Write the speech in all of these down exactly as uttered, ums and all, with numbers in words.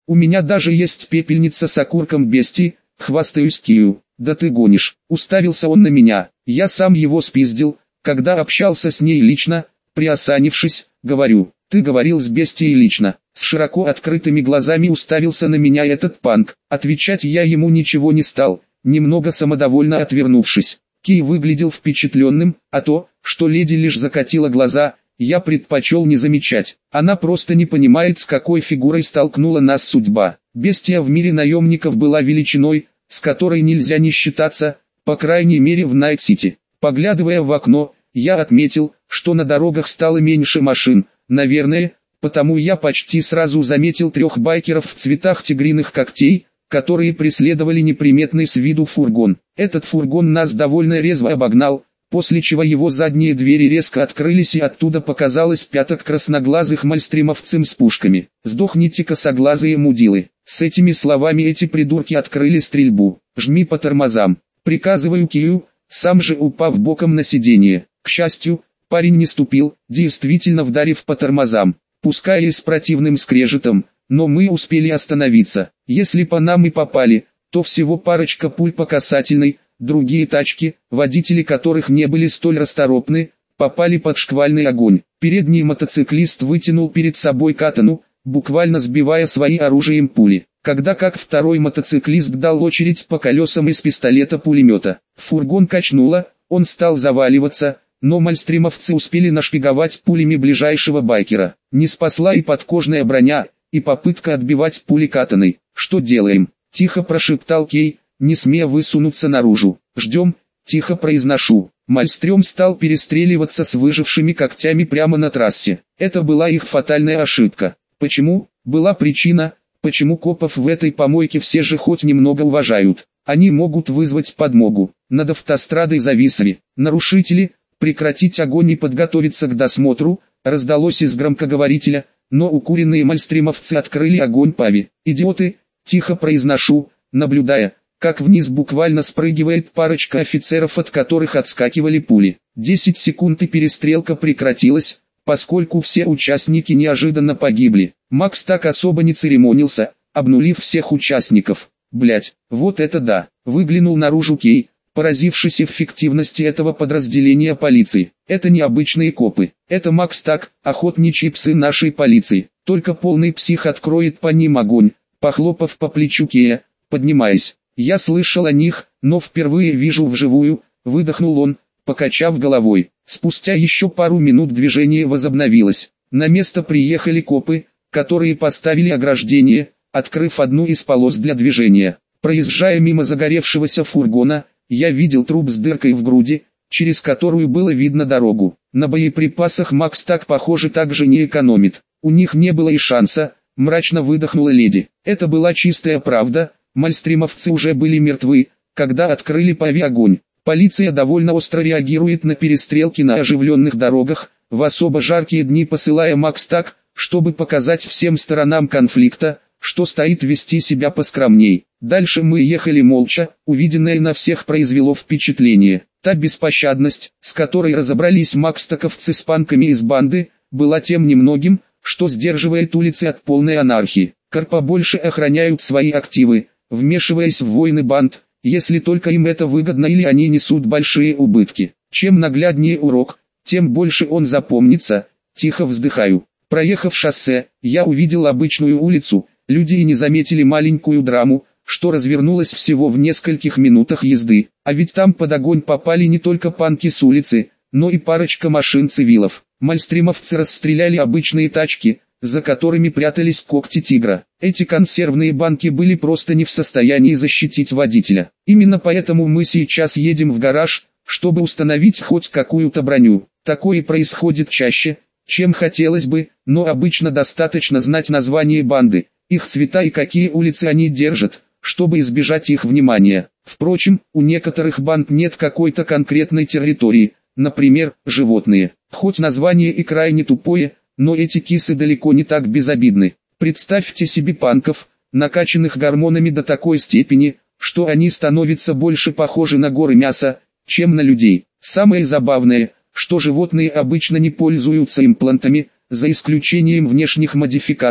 У меня даже есть пепельница с окурком бести, хвастаюсь Кию. Да ты гонишь, уставился он на меня, я сам его спиздил, когда общался с ней лично, приосанившись, говорю, ты говорил с бестией лично. С широко открытыми глазами уставился на меня этот панк, отвечать я ему ничего не стал, немного самодовольно отвернувшись. Кий выглядел впечатленным, а то, что леди лишь закатила глаза, я предпочел не замечать. Она просто не понимает, с какой фигурой столкнула нас судьба. Бестия в мире наемников была величиной, с которой нельзя не считаться, по крайней мере в Найт-Сити. Поглядывая в окно, я отметил, что на дорогах стало меньше машин, наверное, потому я почти сразу заметил трех байкеров в цветах тигриных когтей, которые преследовали неприметный с виду фургон. Этот фургон нас довольно резво обогнал, после чего его задние двери резко открылись и оттуда показалось пяток красноглазых мальстримовцем с пушками. «Сдохните, косоглазые мудилы!» С этими словами эти придурки открыли стрельбу. «Жми по тормозам!» Приказываю Кию, сам же упав боком на сиденье. К счастью, парень не ступил, действительно вдарив по тормозам, пускай и с противным скрежетом, но мы успели остановиться. Если по нам и попали, то всего парочка пуль по касательной, другие тачки, водители которых не были столь расторопны, попали под шквальный огонь. Передний мотоциклист вытянул перед собой катану, буквально сбивая свои оружием пули, когда как второй мотоциклист дал очередь по колесам из пистолета-пулемета. Фургон качнуло, он стал заваливаться, но мальстримовцы успели нашпиговать пулями ближайшего байкера. Не спасла и подкожная броня, и попытка отбивать пули катаной. «Что делаем?» – тихо прошептал Кей, не смея высунуться наружу. «Ждем», – тихо произношу. Мальстрём стал перестреливаться с выжившими когтями прямо на трассе. Это была их фатальная ошибка. Почему? Была причина, почему копов в этой помойке все же хоть немного уважают. Они могут вызвать подмогу. Над автострадой зависли. Нарушители, прекратить огонь и подготовиться к досмотру, раздалось из громкоговорителя, но укуренные мальстримовцы открыли огонь по ви. «Идиоты», – тихо произношу, наблюдая, как вниз буквально спрыгивает парочка офицеров, от которых отскакивали пули. Десять секунд и перестрелка прекратилась, поскольку все участники неожиданно погибли. Макс так особо не церемонился, обнулив всех участников. «Блять, вот это да!» – выглянул наружу Кей, поразившись эффективности этого подразделения полиции. «Это не обычные копы, это Макс так, охотничьи псы нашей полиции. Только полный псих откроет по ним огонь», – похлопав по плечу Кея, поднимаясь. «Я слышал о них, но впервые вижу вживую», – выдохнул он, покачав головой. Спустя еще пару минут движение возобновилось. На место приехали копы, которые поставили ограждение, открыв одну из полос для движения. Проезжая мимо загоревшегося фургона, я видел труп с дыркой в груди, через которую было видно дорогу. На боеприпасах Макс так, похоже, также не экономит. У них не было и шанса, мрачно выдохнула леди. Это была чистая правда, мальстримовцы уже были мертвы, когда открыли по ви огонь. Полиция довольно остро реагирует на перестрелки на оживленных дорогах, в особо жаркие дни посылая Макс так, чтобы показать всем сторонам конфликта, что стоит вести себя поскромней. Дальше мы ехали молча, увиденное на всех произвело впечатление. Та беспощадность, с которой разобрались макстаковцы с панками из банды, была тем немногим, что сдерживает улицы от полной анархии. Корпа больше охраняют свои активы, вмешиваясь в войны банд, если только им это выгодно или они несут большие убытки. Чем нагляднее урок, тем больше он запомнится, тихо вздыхаю. Проехав шоссе, я увидел обычную улицу, люди и не заметили маленькую драму, что развернулось всего в нескольких минутах езды. А ведь там под огонь попали не только панки с улицы, но и парочка машин цивилов. Мальстримовцы расстреляли обычные тачки, за которыми прятались когти тигра. Эти консервные банки были просто не в состоянии защитить водителя. Именно поэтому мы сейчас едем в гараж, чтобы установить хоть какую-то броню. Такое происходит чаще, чем хотелось бы, но обычно достаточно знать название банды, их цвета и какие улицы они держат, чтобы избежать их внимания. Впрочем, у некоторых банд нет какой-то конкретной территории, например, животные. Хоть название и крайне тупое, но эти кисы далеко не так безобидны. Представьте себе панков, накачанных гормонами до такой степени, что они становятся больше похожи на горы мяса, чем на людей. Самое забавное, что животные обычно не пользуются имплантами, за исключением внешних модификаций,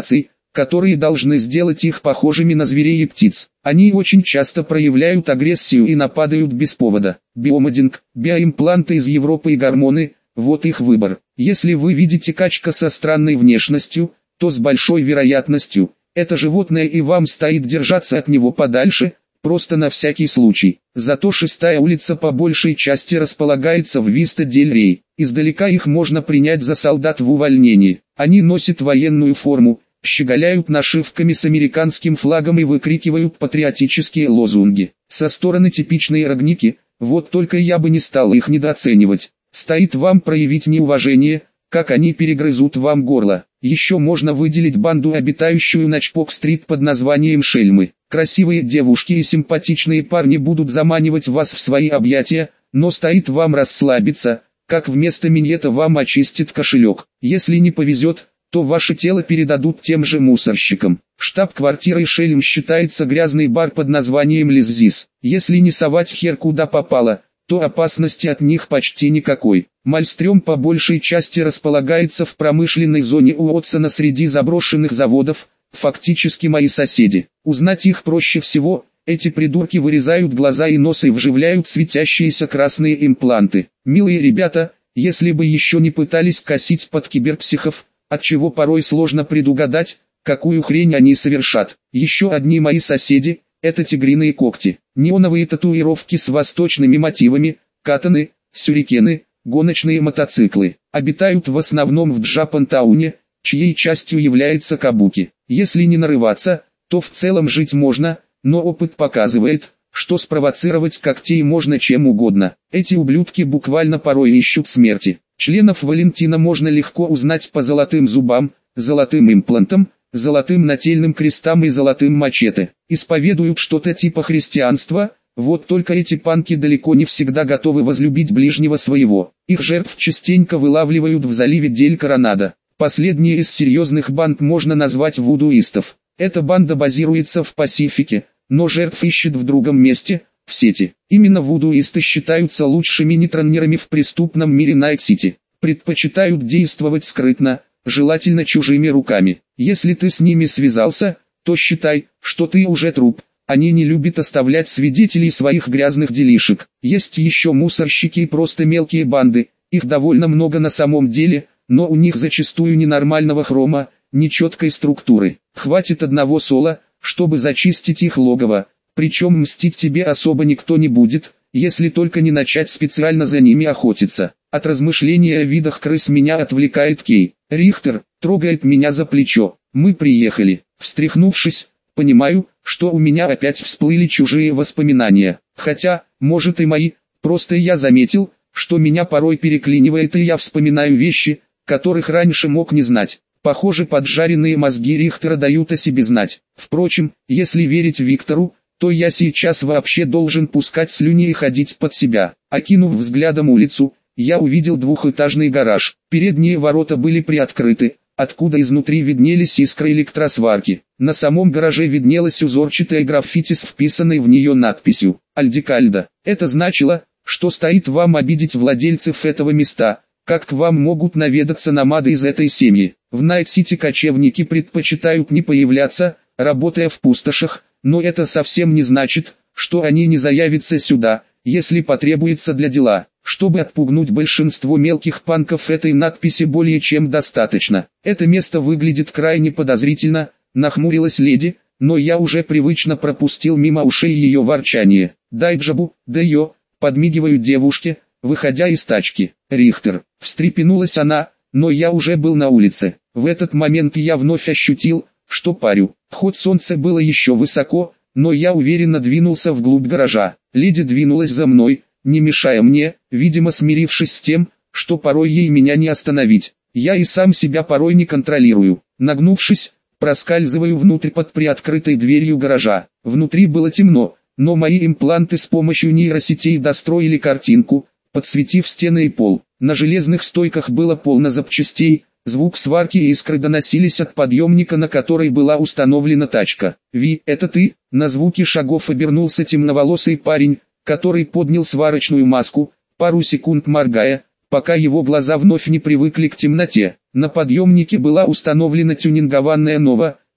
которые должны сделать их похожими на зверей и птиц. Они очень часто проявляют агрессию и нападают без повода. Биомодинг, биоимпланты из Европы и гормоны – вот их выбор. Если вы видите качка со странной внешностью, то с большой вероятностью это животное и вам стоит держаться от него подальше, просто на всякий случай. Зато шестая улица по большей части располагается в Виста-дель-Рей. Издалека их можно принять за солдат в увольнении. Они носят военную форму, щеголяют нашивками с американским флагом и выкрикивают патриотические лозунги. Со стороны типичные рогники, вот только я бы не стал их недооценивать. Стоит вам проявить неуважение, как они перегрызут вам горло. Еще можно выделить банду, обитающую на Чпок-стрит под названием Шельмы. Красивые девушки и симпатичные парни будут заманивать вас в свои объятия, но стоит вам расслабиться, как вместо миньета вам очистит кошелек. Если не повезет, то ваше тело передадут тем же мусорщикам. Штаб-квартирой Шельм считается грязный бар под названием Лиззис. Если не совать хер куда попало, то опасности от них почти никакой. Мальстрём по большей части располагается в промышленной зоне Уотсона среди заброшенных заводов, фактически мои соседи. Узнать их проще всего, эти придурки вырезают глаза и нос и вживляют светящиеся красные импланты. Милые ребята, если бы еще не пытались косить под киберпсихов, отчего порой сложно предугадать, какую хрень они совершат. Еще одни мои соседи – это тигриные когти, неоновые татуировки с восточными мотивами, катаны, сюрикены, гоночные мотоциклы. Обитают в основном в Джапантауне, чьей частью является Кабуки. Если не нарываться, то в целом жить можно, но опыт показывает, что спровоцировать когтей можно чем угодно. Эти ублюдки буквально порой ищут смерти. Членов Валентина можно легко узнать по золотым зубам, золотым имплантам, золотым нательным крестам и золотым мачете. Исповедуют что-то типа христианства, вот только эти панки далеко не всегда готовы возлюбить ближнего своего. Их жертв частенько вылавливают в заливе Дель-Коронадо. Последние из серьезных банд можно назвать вудуистов. Эта банда базируется в Пасифике, но жертв ищет в другом месте, в сети. Именно вудуисты считаются лучшими нейтронерами в преступном мире Найт-Сити. Предпочитают действовать скрытно, желательно чужими руками. Если ты с ними связался, то считай, что ты уже труп. Они не любят оставлять свидетелей своих грязных делишек. Есть еще мусорщики и просто мелкие банды, их довольно много на самом деле, но у них зачастую ненормального хрома, нечеткой структуры. Хватит одного сола, чтобы зачистить их логово, причем мстить тебе особо никто не будет, если только не начать специально за ними охотиться. От размышления о видах крыс меня отвлекает Кей. Рихтер трогает меня за плечо. Мы приехали. Встряхнувшись, понимаю, что у меня опять всплыли чужие воспоминания. Хотя, может и мои, просто я заметил, что меня порой переклинивает и я вспоминаю вещи, которых раньше мог не знать. Похоже, поджаренные мозги Рихтера дают о себе знать. Впрочем, если верить Виктору, то я сейчас вообще должен пускать слюни и ходить под себя. Окинув взглядом улицу, я увидел двухэтажный гараж. Передние ворота были приоткрыты, откуда изнутри виднелись искры электросварки. На самом гараже виднелась узорчатая граффити с вписанной в нее надписью «Альдикальдо». Это значило, что стоит вам обидеть владельцев этого места, как к вам могут наведаться намады из этой семьи. В Найт-Сити кочевники предпочитают не появляться, работая в пустошах, но это совсем не значит, что они не заявятся сюда, если потребуется для дела. Чтобы отпугнуть большинство мелких панков, этой надписи более чем достаточно. Это место выглядит крайне подозрительно, нахмурилась леди, но я уже привычно пропустил мимо ушей ее ворчание. «Дай джабу, да ё», подмигиваю девушке, выходя из тачки. «Рихтер», встрепенулась она, но я уже был на улице. В этот момент я вновь ощутил, что парю. Хоть солнце было еще высоко, но я уверенно двинулся вглубь гаража. Леди двинулась за мной, не мешая мне, видимо смирившись с тем, что порой ей меня не остановить. Я и сам себя порой не контролирую. Нагнувшись, проскальзываю внутрь под приоткрытой дверью гаража. Внутри было темно, но мои импланты с помощью нейросетей достроили картинку, подсветив стены и пол. На железных стойках было полно запчастей, звук сварки и искры доносились от подъемника, на который была установлена тачка. «Ви, это ты?» На звуки шагов обернулся темноволосый парень, который поднял сварочную маску, пару секунд моргая, пока его глаза вновь не привыкли к темноте. На подъемнике была установлена тюнингованная Нова,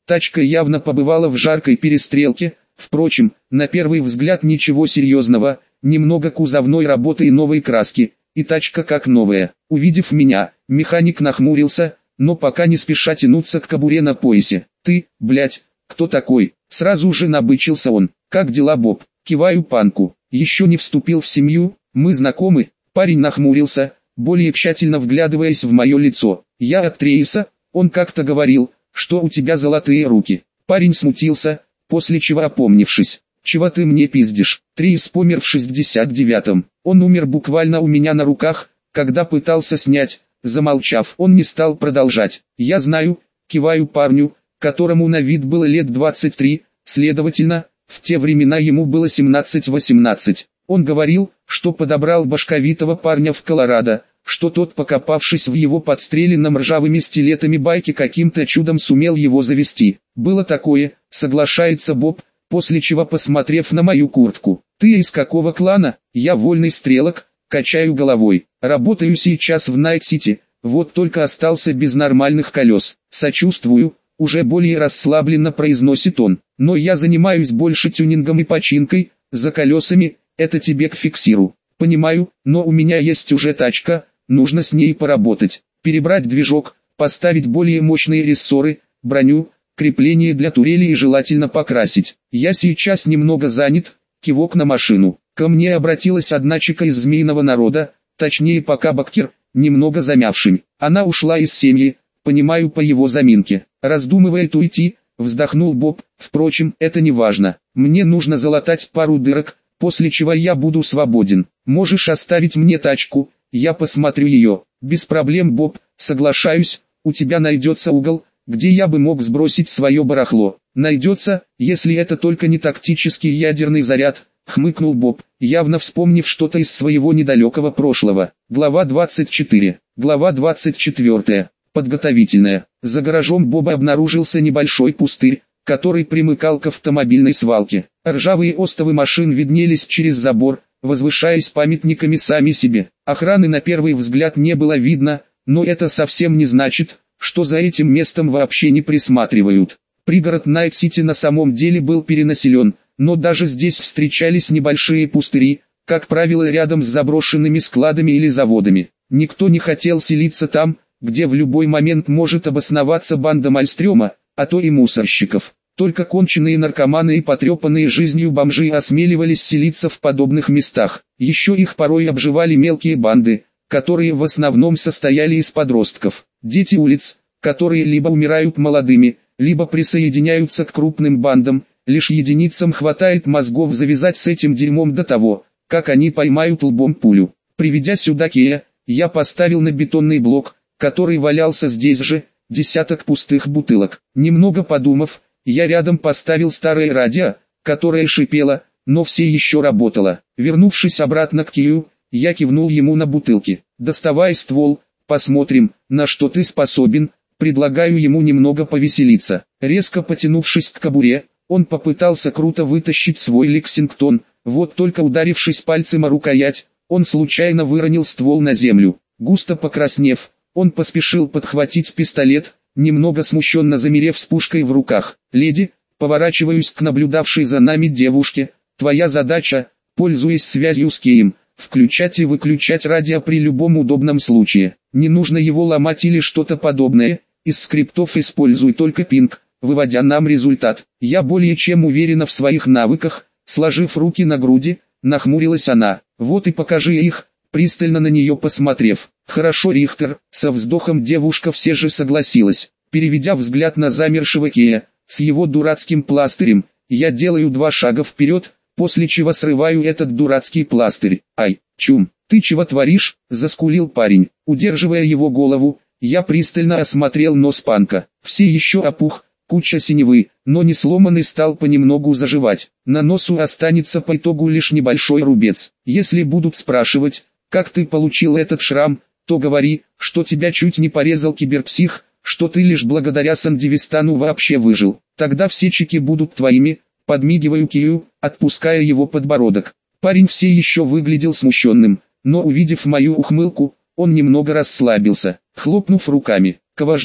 Тачка явно побывала в жаркой перестрелке, впрочем, на первый взгляд ничего серьезного, немного кузовной работы и новой краски, и тачка как новая. Увидев меня, механик нахмурился, но пока не спеша тянуться к кобуре на поясе. «Ты, блядь, кто такой?» Сразу же набычился он. «Как дела, Боб?» Киваю Панку. «Еще не вступил в семью, мы знакомы?» Парень нахмурился, более тщательно вглядываясь в мое лицо. «Я от Трейса, он как-то говорил, что у тебя золотые руки». Парень смутился, после чего опомнившись. «Чего ты мне пиздишь?» Трейс помер в шестьдесят девятом. Он умер буквально у меня на руках, когда пытался снять. Замолчав, он не стал продолжать. «Я знаю», киваю парню, которому на вид было лет двадцать три, следовательно, в те времена ему было семнадцать-восемнадцать. Он говорил, что подобрал башковитого парня в Колорадо, что тот, покопавшись в его подстреленном ржавыми стилетами байке, каким-то чудом сумел его завести. «Было такое», соглашается Боб, после чего, посмотрев на мою куртку. «Ты из какого клана?» «Я вольный стрелок», качаю головой. «Работаю сейчас в Найт-Сити, вот только остался без нормальных колес». «Сочувствую», уже более расслабленно произносит он. «Но я занимаюсь больше тюнингом и починкой, за колесами, это тебе к фиксиру». «Понимаю, но у меня есть уже тачка, нужно с ней поработать. Перебрать движок, поставить более мощные рессоры, броню, крепление для турели и желательно покрасить. Я сейчас немного занят», кивок на машину. «Ко мне обратилась одна чика из змеиного народа, точнее пока Баккер, немного замявшим. Она ушла из семьи, понимаю по его заминке. Раздумывает уйти», вздохнул Боб. «Впрочем, это не важно. Мне нужно залатать пару дырок, после чего я буду свободен. Можешь оставить мне тачку, я посмотрю ее». «Без проблем, Боб, соглашаюсь, у тебя найдется угол, где я бы мог сбросить свое барахло». «Найдется, если это только не тактический ядерный заряд», хмыкнул Боб, явно вспомнив что-то из своего недалекого прошлого. Глава двадцать четыре. Глава двадцать четыре. Подготовительная. За гаражом Боба обнаружился небольшой пустырь, который примыкал к автомобильной свалке. Ржавые остовы машин виднелись через забор, возвышаясь памятниками сами себе. Охраны на первый взгляд не было видно, но это совсем не значит, что за этим местом вообще не присматривают. Пригород Найт-Сити на самом деле был перенаселен, но даже здесь встречались небольшие пустыри, как правило рядом с заброшенными складами или заводами. Никто не хотел селиться там, где в любой момент может обосноваться банда Мальстрёма, а то и мусорщиков. Только конченые наркоманы и потрепанные жизнью бомжи осмеливались селиться в подобных местах. Еще их порой обживали мелкие банды, которые в основном состояли из подростков. Дети улиц, которые либо умирают молодыми, либо присоединяются к крупным бандам. Лишь единицам хватает мозгов завязать с этим дерьмом до того, как они поймают лбом пулю. Приведя сюда Кея, я поставил на бетонный блок, который валялся здесь же, десяток пустых бутылок. Немного подумав, я рядом поставил старое радио, которое шипело, но все еще работало. Вернувшись обратно к Кею, я кивнул ему на бутылки. «Доставай ствол, посмотрим, на что ты способен», предлагаю ему немного повеселиться. Резко потянувшись к кобуре, он попытался круто вытащить свой Лексингтон, вот только ударившись пальцем о рукоять, он случайно выронил ствол на землю. Густо покраснев, он поспешил подхватить пистолет, немного смущенно замерев с пушкой в руках. «Леди», поворачиваюсь к наблюдавшей за нами девушке, «твоя задача, пользуясь связью с Кеем, включать и выключать радио при любом удобном случае. Не нужно его ломать или что-то подобное, из скриптов используй только пинг, выводя нам результат». Я более чем уверена в своих навыках, сложив руки на груди, нахмурилась она. «Вот и покажи их», пристально на нее посмотрев. «Хорошо, Рихтер», со вздохом девушка все же согласилась. Переведя взгляд на замершего Кея, с его дурацким пластырем, я делаю два шага вперед, после чего срываю этот дурацкий пластырь. «Ай, чум, ты чего творишь?» – заскулил парень. Удерживая его голову, я пристально осмотрел нос Панка. Все еще опух, куча синевы, но не сломанный стал понемногу заживать. На носу останется по итогу лишь небольшой рубец. Если будут спрашивать, как ты получил этот шрам, то говори, что тебя чуть не порезал киберпсих, что ты лишь благодаря Сандивистану вообще выжил. Тогда все чеки будут твоими. Подмигиваю Кею, отпуская его подбородок. Парень все еще выглядел смущенным, но увидев мою ухмылку, он немного расслабился. Хлопнув руками, «К вождем».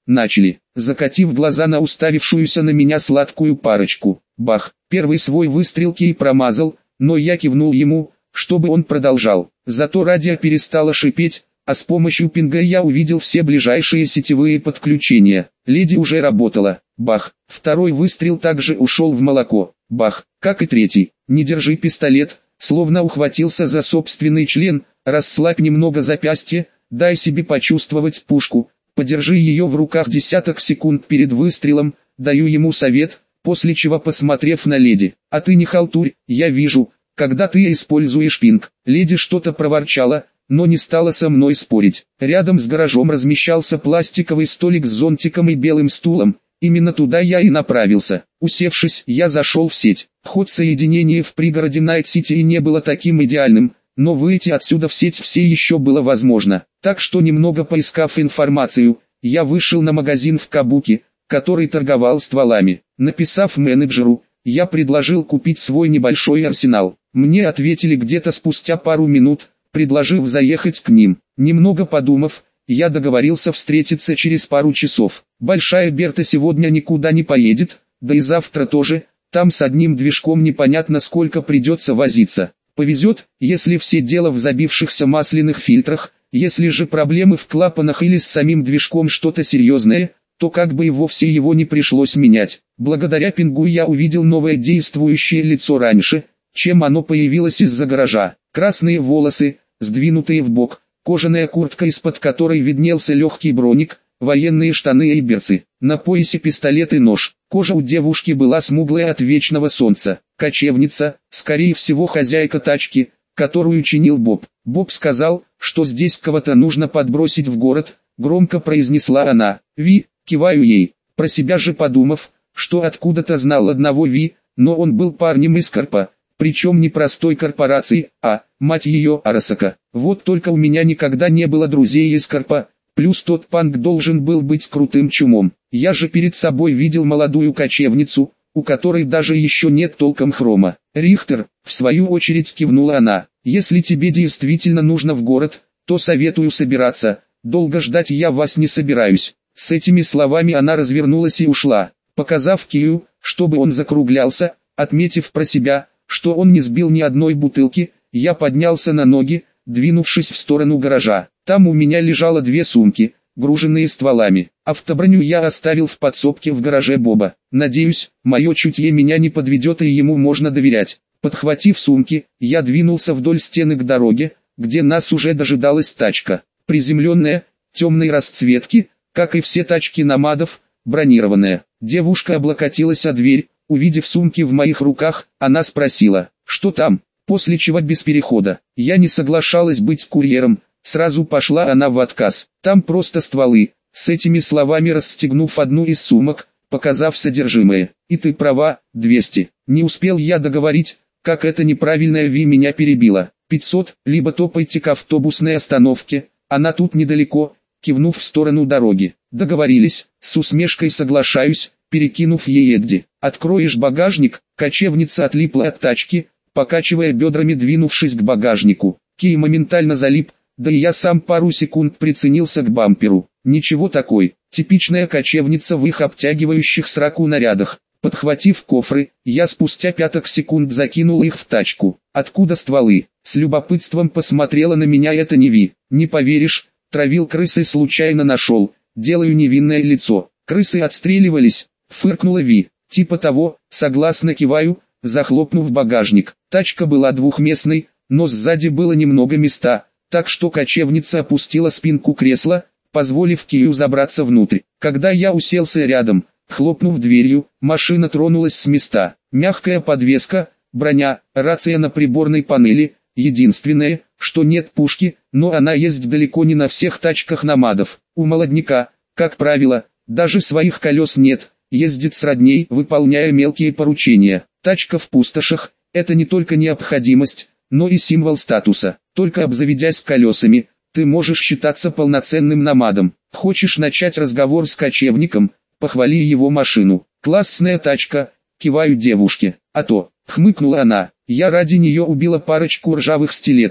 начали, закатив глаза на уставившуюся на меня сладкую парочку. Бах, первый свой выстрел Кей промазал, но я кивнул ему, чтобы он продолжал. Зато радио перестало шипеть, а с помощью пинга я увидел все ближайшие сетевые подключения. Леди уже работала. Бах, второй выстрел также ушел в молоко. Бах, как и третий. Не держи пистолет, словно ухватился за собственный член, расслабь немного запястье, дай себе почувствовать пушку, подержи ее в руках десяток секунд перед выстрелом, даю ему совет, после чего посмотрев на леди, а ты не халтурь, я вижу, когда ты используешь пинг. Леди что-то проворчала, но не стала со мной спорить. Рядом с гаражом размещался пластиковый столик с зонтиком и белым стулом. Именно туда я и направился. Усевшись, я зашел в сеть. Хоть соединение в пригороде Найт-Сити и не было таким идеальным, но выйти отсюда в сеть все еще было возможно. Так что немного поискав информацию, я вышел на магазин в Кабуки, который торговал стволами. Написав менеджеру, я предложил купить свой небольшой арсенал. Мне ответили где-то спустя пару минут, предложив заехать к ним. Немного подумав, я договорился встретиться через пару часов. Большая Берта сегодня никуда не поедет, да и завтра тоже, там с одним движком непонятно сколько придется возиться. Повезет, если все дело в забившихся масляных фильтрах, если же проблемы в клапанах или с самим движком что-то серьезное, то как бы и вовсе его не пришлось менять. Благодаря пингу я увидел новое действующее лицо раньше, чем оно появилось из-за гаража. Красные волосы, сдвинутые в бок, кожаная куртка, из-под которой виднелся легкий броник, военные штаны и берцы, на поясе пистолет и нож. Кожа у девушки была смуглая от вечного солнца. Кочевница, скорее всего хозяйка тачки, которую чинил Боб. Боб сказал, что здесь кого-то нужно подбросить в город, громко произнесла она. Ви, киваю ей, про себя же подумав, что откуда-то знал одного Ви, но он был парнем из Корпа. Причем не простой корпорации, а, мать ее, Арасака. Вот только у меня никогда не было друзей из Корпа, плюс тот панк должен был быть крутым чумом. Я же перед собой видел молодую кочевницу, у которой даже еще нет толком хрома. Рихтер, в свою очередь кивнула она, если тебе действительно нужно в город, то советую собираться, долго ждать я вас не собираюсь. С этими словами она развернулась и ушла, показав Кию, чтобы он закруглялся, отметив про себя, что он не сбил ни одной бутылки. Я поднялся на ноги, двинувшись в сторону гаража. Там у меня лежало две сумки, груженные стволами. Автоброню я оставил в подсобке в гараже Боба. Надеюсь, мое чутье меня не подведет и ему можно доверять. Подхватив сумки, я двинулся вдоль стены к дороге, где нас уже дожидалась тачка. Приземленная, темной расцветки, как и все тачки номадов, бронированная. Девушка облокотилась о дверь. Увидев сумки в моих руках, она спросила, что там, после чего без перехода. Я не соглашалась быть курьером, сразу пошла она в отказ. Там просто стволы. С этими словами расстегнув одну из сумок, показав содержимое. И ты права, двести. Не успел я договорить, как эта неправильная Ви меня перебила. пятьсот, либо топайте к автобусной остановке, она тут недалеко, кивнув в сторону дороги. Договорились, с усмешкой соглашаюсь, перекинув ей Эдди. «Откроешь багажник?» Кочевница отлипла от тачки, покачивая бедрами, двинувшись к багажнику. Кей моментально залип, да и я сам пару секунд приценился к бамперу. Ничего такой, типичная кочевница в их обтягивающих сраку нарядах. Подхватив кофры, я спустя пяток секунд закинул их в тачку. «Откуда стволы?» С любопытством посмотрела на меня эта Неви. «Не поверишь, травил крысы, случайно нашел. Делаю невинное лицо. Крысы отстреливались», фыркнула Ви. «Типа того», согласно киваю, захлопнув багажник. Тачка была двухместной, но сзади было немного места, так что кочевница опустила спинку кресла, позволив Кию забраться внутрь. Когда я уселся рядом, хлопнув дверью, машина тронулась с места. Мягкая подвеска, броня, рация на приборной панели. Единственное, что нет пушки, но она есть далеко не на всех тачках номадов. У молодняка, как правило, даже своих колес нет. Ездит с родней, выполняя мелкие поручения. Тачка в пустошах – это не только необходимость, но и символ статуса. Только обзаведясь колесами, ты можешь считаться полноценным номадом. Хочешь начать разговор с кочевником, похвали его машину. Классная тачка, киваю девушке. А то, хмыкнула она, я ради нее убила парочку ржавых стилетов.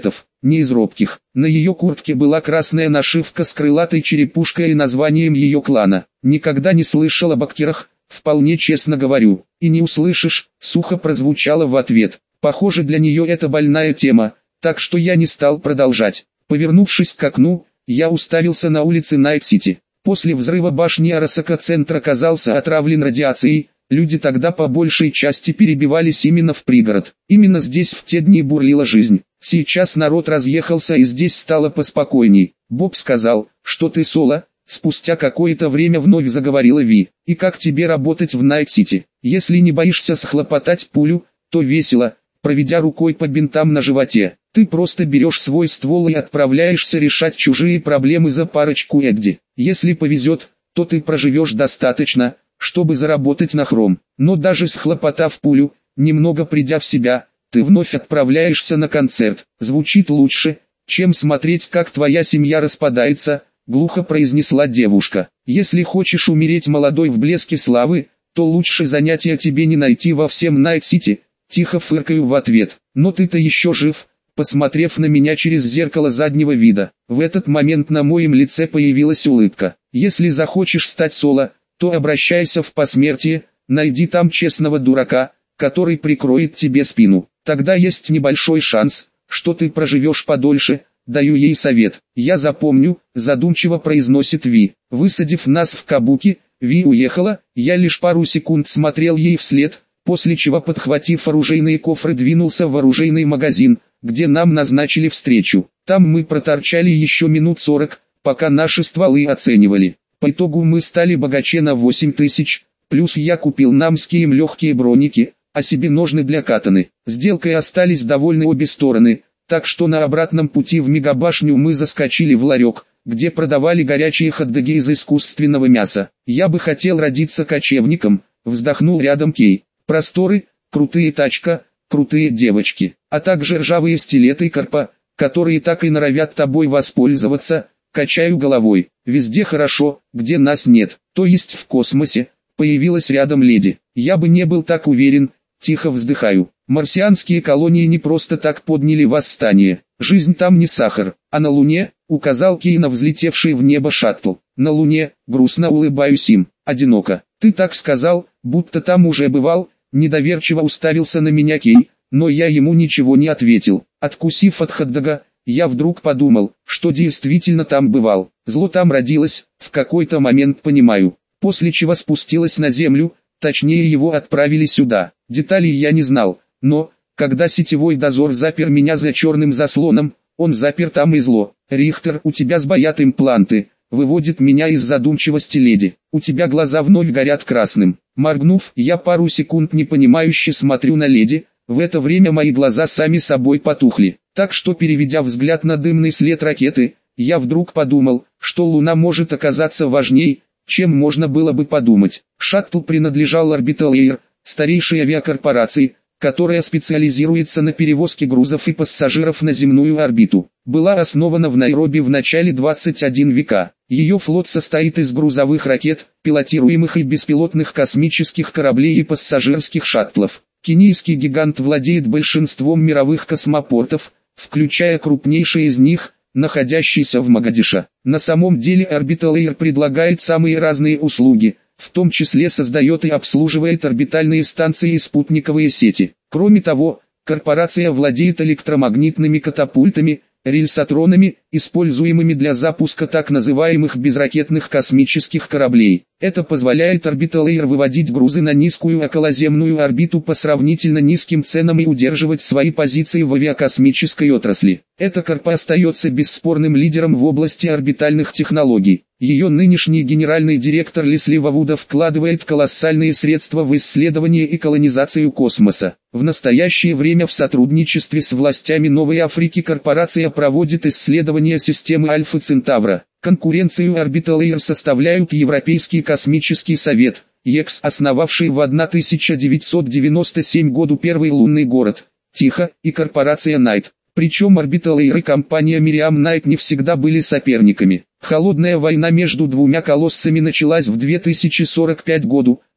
не из робких. На ее куртке была красная нашивка с крылатой черепушкой и названием ее клана. Никогда не слышал об Аккерах, вполне честно говорю. И не услышишь, сухо прозвучало в ответ. Похоже, для нее это больная тема, так что я не стал продолжать. Повернувшись к окну, я уставился на улицы Найт-Сити. После взрыва башни Арасака-центр оказался отравлен радиацией. Люди тогда по большей части перебивались именно в пригород. Именно здесь в те дни бурлила жизнь. Сейчас народ разъехался и здесь стало поспокойней. Боб сказал, что ты соло. Спустя какое-то время вновь заговорила Ви. И как тебе работать в Найт-Сити? Если не боишься схлопотать пулю, то весело, проведя рукой по бинтам на животе. Ты просто берешь свой ствол и отправляешься решать чужие проблемы за парочку Эдди. Если повезет, то ты проживешь достаточно, чтобы заработать на хром. Но даже схлопотав пулю, немного придя в себя, ты вновь отправляешься на концерт. Звучит лучше, чем смотреть, как твоя семья распадается, глухо произнесла девушка. Если хочешь умереть молодой в блеске славы, то лучше занятия тебе не найти во всем Найт-Сити, тихо фыркаю в ответ. Но ты-то еще жив, посмотрев на меня через зеркало заднего вида. В этот момент на моем лице появилась улыбка. Если захочешь стать соло, то обращайся в посмертие, найди там честного дурака, который прикроет тебе спину. Тогда есть небольшой шанс, что ты проживешь подольше, даю ей совет. Я запомню, задумчиво произносит Ви. Высадив нас в Кабуки, Ви уехала, я лишь пару секунд смотрел ей вслед, после чего, подхватив оружейные кофры, двинулся в оружейный магазин, где нам назначили встречу. Там мы проторчали еще минут сорок, пока наши стволы оценивали. По итогу мы стали богаче на восемь тысяч, плюс я купил нам с Кием легкие броники, а себе ножны для катаны. Сделкой остались довольны обе стороны, так что на обратном пути в Мегабашню мы заскочили в ларек, где продавали горячие хот-доги из искусственного мяса. Я бы хотел родиться кочевником, вздохнул рядом Кей. Просторы, крутые тачка, крутые девочки, а также ржавые стилеты Карпа, которые так и норовят тобой воспользоваться. Качаю головой. Везде хорошо, где нас нет, то есть в космосе. Появилась рядом леди. Я бы не был так уверен, тихо вздыхаю. Марсианские колонии не просто так подняли восстание. Жизнь там не сахар, а на Луне, указал Кей на взлетевший в небо шаттл. На Луне, грустно улыбаюсь им, одиноко. Ты так сказал, будто там уже бывал, недоверчиво уставился на меня Кей, но я ему ничего не ответил. Откусив от хот-дога, я вдруг подумал, что действительно там бывал. Зло там родилось, в какой-то момент понимаю. После чего спустилось на землю, точнее его отправили сюда. Деталей я не знал, но, когда сетевой дозор запер меня за черным заслоном, он запер там и зло. Рихтер, у тебя сбоят импланты, выводит меня из задумчивости леди. У тебя глаза вновь горят красным. Моргнув, я пару секунд непонимающе смотрю на леди. В это время мои глаза сами собой потухли. Так что, переведя взгляд на дымный след ракеты, я вдруг подумал, что Луна может оказаться важней, чем можно было бы подумать. Шаттл принадлежал Orbital Air, старейшей авиакорпорации, которая специализируется на перевозке грузов и пассажиров на земную орбиту. Была основана в Найроби в начале двадцать первого века. Ее флот состоит из грузовых ракет, пилотируемых и беспилотных космических кораблей и пассажирских шаттлов. Кенийский гигант владеет большинством мировых космопортов, включая крупнейший из них, находящийся в Могадишо. На самом деле Orbital Air предлагает самые разные услуги, в том числе создает и обслуживает орбитальные станции и спутниковые сети. Кроме того, корпорация владеет электромагнитными катапультами, рельсотронами, используемыми для запуска так называемых безракетных космических кораблей. Это позволяет Orbital Air выводить грузы на низкую околоземную орбиту по сравнительно низким ценам и удерживать свои позиции в авиакосмической отрасли. Эта корпа остается бесспорным лидером в области орбитальных технологий. Ее нынешний генеральный директор Лесли Вавуда вкладывает колоссальные средства в исследование и колонизацию космоса. В настоящее время в сотрудничестве с властями Новой Африки корпорация проводит исследования системы Альфа Центавра. Конкуренцию Orbital Air составляют Европейский космический совет, ЕКС, основавший в тысяча девятьсот девяносто седьмом году первый лунный город, Тихо, и корпорация Найт. Причем Orbital Air и компания Miriam Найт не всегда были соперниками. Холодная война между двумя колоссами началась в две тысячи сорок пятом году,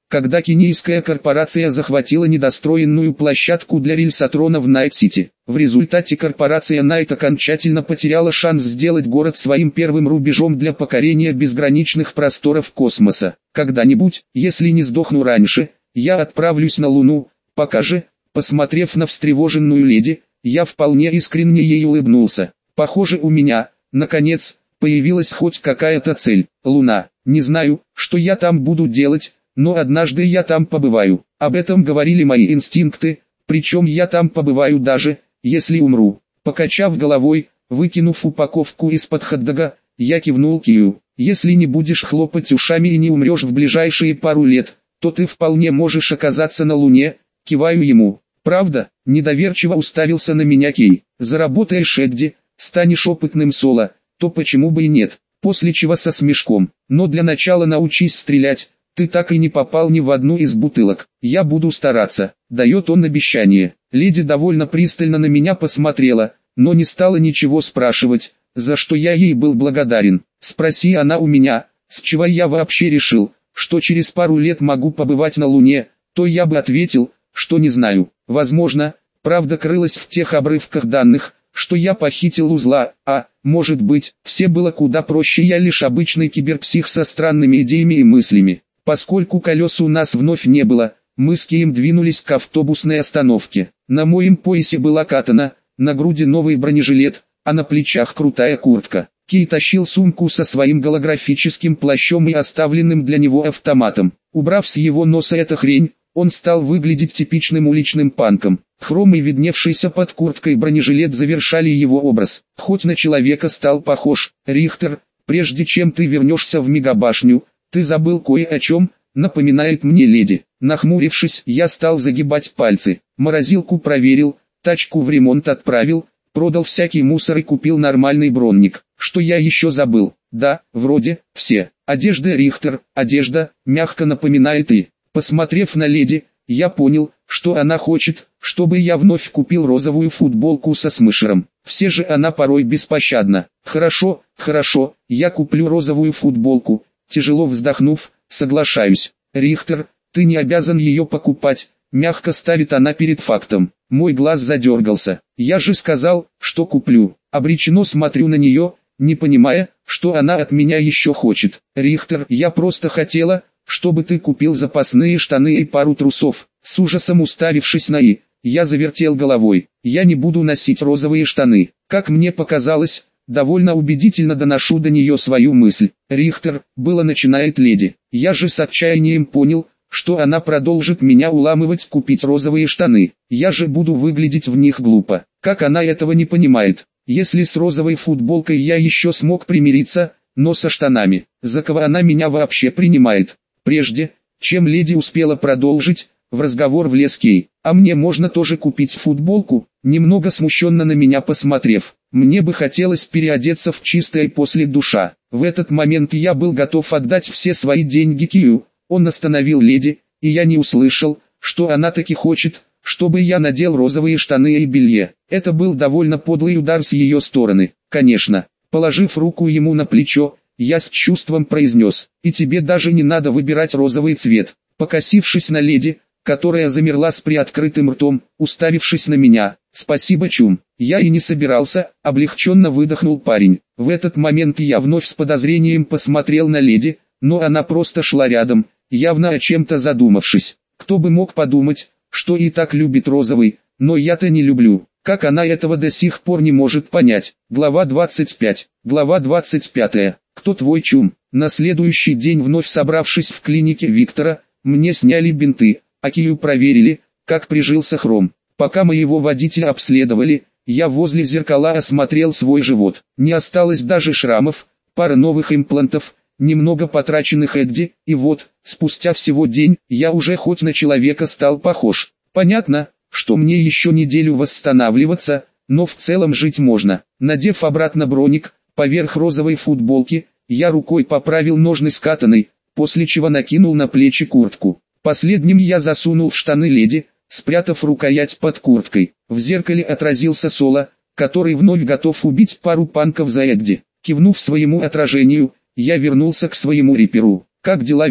когда кенийская корпорация захватила недостроенную площадку для рельсотрона в Найт-Сити. В результате корпорация Найт окончательно потеряла шанс сделать город своим первым рубежом для покорения безграничных просторов космоса. Когда-нибудь, если не сдохну раньше, я отправлюсь на Луну. Пока же, посмотрев на встревоженную леди, я вполне искренне ей улыбнулся. Похоже, у меня, наконец, появилась хоть какая-то цель. Луна. Не знаю, что я там буду делать, но однажды я там побываю. Об этом говорили мои инстинкты, причем я там побываю даже, если умру. Покачав головой, выкинув упаковку из-под хот-дога, я кивнул Кию. Если не будешь хлопать ушами и не умрешь в ближайшие пару лет, то ты вполне можешь оказаться на Луне. Киваю ему. Правда? Недоверчиво уставился на меня Кей. Заработаешь Эдди, станешь опытным соло, то почему бы и нет? После чего со смешком. Но для начала научись стрелять. Ты так и не попал ни в одну из бутылок. Я буду стараться. Дает он обещание. Леди довольно пристально на меня посмотрела, но не стала ничего спрашивать, за что я ей был благодарен. Спроси она у меня, с чего я вообще решил, что через пару лет могу побывать на Луне, то я бы ответил, что не знаю. Возможно, правда крылась в тех обрывках данных, что я похитил узла, а, может быть, все было куда проще, я лишь обычный киберпсих со странными идеями и мыслями. Поскольку колес у нас вновь не было, мы с Кием двинулись к автобусной остановке. На моем поясе была катана, на груди новый бронежилет, а на плечах крутая куртка. Кей тащил сумку со своим голографическим плащом и оставленным для него автоматом. Убрав с его носа эту хрень, он стал выглядеть типичным уличным панком. Хром и видневшийся под курткой бронежилет завершали его образ. Хоть на человека стал похож. Рихтер, прежде чем ты вернешься в мегабашню, ты забыл кое о чем, напоминает мне леди. Нахмурившись, я стал загибать пальцы. Морозилку проверил, тачку в ремонт отправил, продал всякий мусор и купил нормальный бронник. Что я еще забыл? Да, вроде, все. Одежда Рихтер, одежда, мягко напоминает и. Посмотрев на леди, я понял, что она хочет, чтобы я вновь купил розовую футболку со смышером. Все же она порой беспощадна. Хорошо, хорошо, я куплю розовую футболку. Тяжело вздохнув, соглашаюсь. Рихтер, ты не обязан ее покупать, мягко ставит она перед фактом. Мой глаз задергался. Я же сказал, что куплю. Обреченно смотрю на нее, не понимая, что она от меня еще хочет. Рихтер, я просто хотела, чтобы ты купил запасные штаны и пару трусов. С ужасом уставившись на И, я завертел головой. Я не буду носить розовые штаны. Как мне показалось, довольно убедительно доношу до нее свою мысль. Рихтер, было начинает леди. Я же с отчаянием понял, что она продолжит меня уламывать купить розовые штаны. Я же буду выглядеть в них глупо. Как она этого не понимает? Если с розовой футболкой я еще смог примириться, но со штанами, за кого она меня вообще принимает? Прежде, чем леди успела продолжить, в разговор влез Кей. А мне можно тоже купить футболку? Немного смущенно на меня посмотрев. Мне бы хотелось переодеться в чистое после душа. В этот момент я был готов отдать все свои деньги Кию. Он остановил леди, и я не услышал, что она таки хочет, чтобы я надел розовые штаны и белье. Это был довольно подлый удар с ее стороны. Конечно, положив руку ему на плечо, я с чувством произнес: «И тебе даже не надо выбирать розовый цвет». Покосившись на леди, которая замерла с приоткрытым ртом, уставившись на меня: «Спасибо, Чум, я и не собирался», — облегченно выдохнул парень. В этот момент я вновь с подозрением посмотрел на леди, но она просто шла рядом, явно о чем-то задумавшись. Кто бы мог подумать, что и так любит розовый, но я-то не люблю. Как она этого до сих пор не может понять? Глава двадцать пять. Глава двадцать пятая. Кто твой Чум? На следующий день, вновь собравшись в клинике Виктора, мне сняли бинты, а Кию проверили, как прижился Хром. Пока моего водителя обследовали, я возле зеркала осмотрел свой живот. Не осталось даже шрамов, пара новых имплантов, немного потраченных Эдди, и вот, спустя всего день, я уже хоть на человека стал похож. Понятно, что мне еще неделю восстанавливаться, но в целом жить можно. Надев обратно броник, поверх розовой футболки, я рукой поправил ножны с катаной, после чего накинул на плечи куртку. Последним я засунул в штаны леди, спрятав рукоять под курткой. В зеркале отразился Соло, который вновь готов убить пару панков за Эдди. Кивнув своему отражению, я вернулся к своему риперу. «Как дела, Вики?»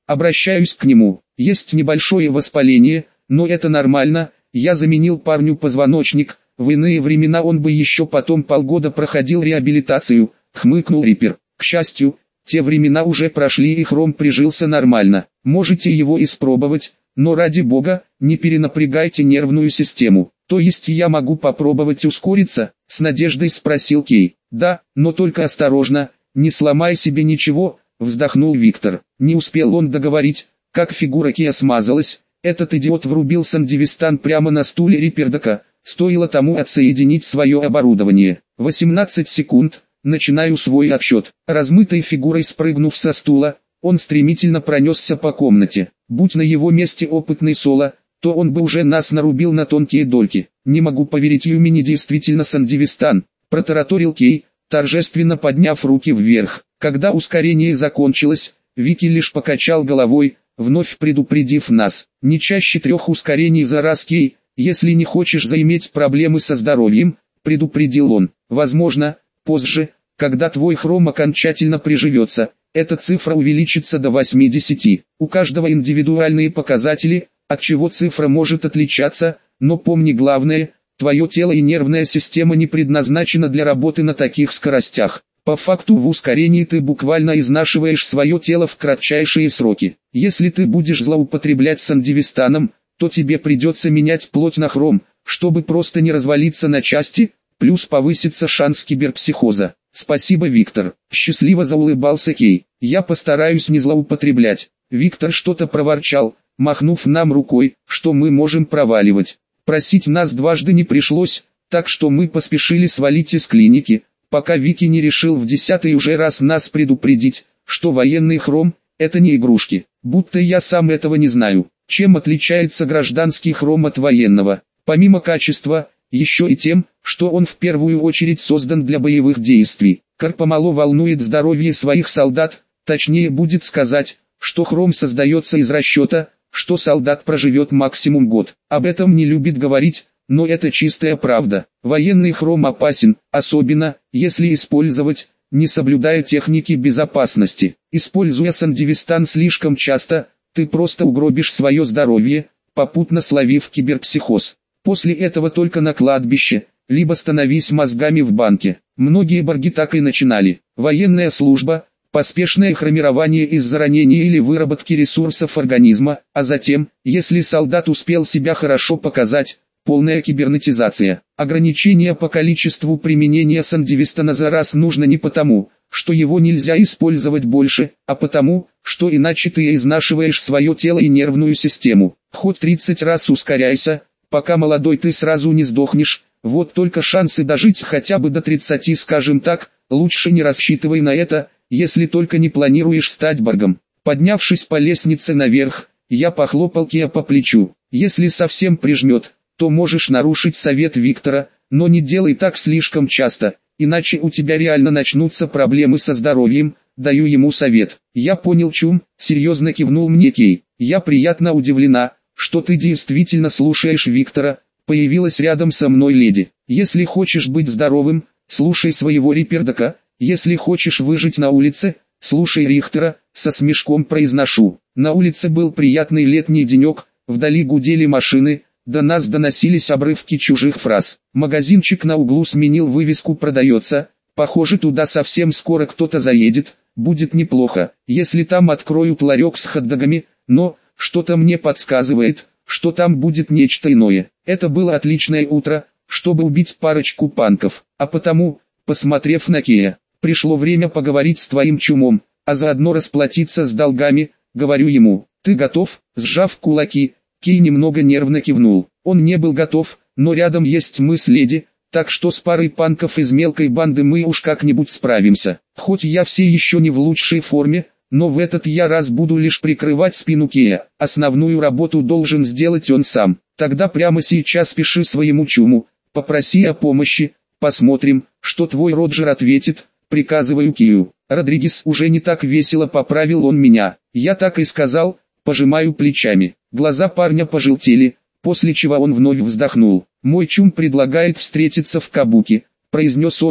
Обращаюсь к нему. Есть небольшое воспаление, но это нормально, я заменил парню позвоночник, в иные времена он бы еще потом полгода проходил реабилитацию, хмыкнул Риппер. К счастью, те времена уже прошли и Хром прижился нормально. Можете его испробовать, но ради бога, не перенапрягайте нервную систему. То есть я могу попробовать ускориться? С надеждой спросил Кей. Да, но только осторожно, не сломай себе ничего, вздохнул Виктор. Не успел он договорить, как фигура Кея смазалась. Этот идиот врубил Сандивистан прямо на стуле Риппердока. Стоило тому отсоединить свое оборудование. восемнадцать секунд. Начинаю свой отсчет. Размытой фигурой спрыгнув со стула, он стремительно пронесся по комнате. Будь на его месте опытный Соло, то он бы уже нас нарубил на тонкие дольки. Не могу поверить, Юмини действительно Сандивистан, протараторил Кей, торжественно подняв руки вверх. Когда ускорение закончилось, Вики лишь покачал головой, вновь предупредив нас. Не чаще трех ускорений за раз, Кей, если не хочешь заиметь проблемы со здоровьем, предупредил он. Возможно, позже, когда твой Хром окончательно приживется, эта цифра увеличится до восьмидесяти. У каждого индивидуальные показатели, от чего цифра может отличаться, но помни главное, твое тело и нервная система не предназначены для работы на таких скоростях. По факту в ускорении ты буквально изнашиваешь свое тело в кратчайшие сроки. Если ты будешь злоупотреблять Сандивистаном, то тебе придется менять плоть на Хром, чтобы просто не развалиться на части, плюс повысится шанс киберпсихоза. Спасибо, Виктор. Счастливо заулыбался Кей. Я постараюсь не злоупотреблять. Виктор что-то проворчал, махнув нам рукой, что мы можем проваливать. Просить нас дважды не пришлось, так что мы поспешили свалить из клиники, пока Вики не решил в десятый уже раз нас предупредить, что военный Хром – это не игрушки. Будто я сам этого не знаю. Чем отличается гражданский Хром от военного? Помимо качества, еще и тем, что он в первую очередь создан для боевых действий. Карпа мало волнует здоровье своих солдат, точнее будет сказать, что Хром создается из расчета, что солдат проживет максимум год. Об этом не любит говорить, но это чистая правда. Военный Хром опасен, особенно, если использовать, не соблюдая техники безопасности. Используя Сандивистан слишком часто, ты просто угробишь свое здоровье, попутно словив киберпсихоз. После этого только на кладбище, либо становись мозгами в банке. Многие борги так и начинали. Военная служба, поспешное хромирование из-за ранения или выработки ресурсов организма, а затем, если солдат успел себя хорошо показать, полная кибернетизация. Ограничение по количеству применения Сандивистана за раз нужно не потому, что его нельзя использовать больше, а потому, что иначе ты изнашиваешь свое тело и нервную систему. Хоть тридцать раз ускоряйся, пока молодой ты сразу не сдохнешь, вот только шансы дожить хотя бы до тридцати, скажем так, лучше не рассчитывай на это, если только не планируешь стать боргом. Поднявшись по лестнице наверх, я похлопал Кея по плечу. Если совсем прижмет, то можешь нарушить совет Виктора, но не делай так слишком часто, иначе у тебя реально начнутся проблемы со здоровьем, даю ему совет. Я понял, Чум, серьезно кивнул мне Кей. Я приятно удивлена, что ты действительно слушаешь Виктора. Появилась рядом со мной леди. Если хочешь быть здоровым, слушай своего Риппердока, если хочешь выжить на улице, слушай Рихтера, со смешком произношу. На улице был приятный летний денек, вдали гудели машины, до нас доносились обрывки чужих фраз. Магазинчик на углу сменил вывеску «Продается», похоже туда совсем скоро кто-то заедет, будет неплохо, если там откроют ларек с хот-догами, но, что-то мне подсказывает, что там будет нечто иное. Это было отличное утро, чтобы убить парочку панков, а потому, посмотрев на Кея, пришло время поговорить с твоим Чумом, а заодно расплатиться с долгами, говорю ему. Ты готов? Сжав кулаки, Кей немного нервно кивнул. Он не был готов, но рядом есть мы с леди, так что с парой панков из мелкой банды мы уж как-нибудь справимся. Хоть я все еще не в лучшей форме, но в этот я раз буду лишь прикрывать спину Кея. Основную работу должен сделать он сам. Тогда прямо сейчас пиши своему Чуму, попроси о помощи, посмотрим, что твой Роджер ответит, приказываю Кею. Родригес уже не так весело поправил он меня. Я так и сказал, пожимаю плечами. Глаза парня пожелтели, после чего он вновь вздохнул. Мой Чум предлагает встретиться в Кабуки, произнес он,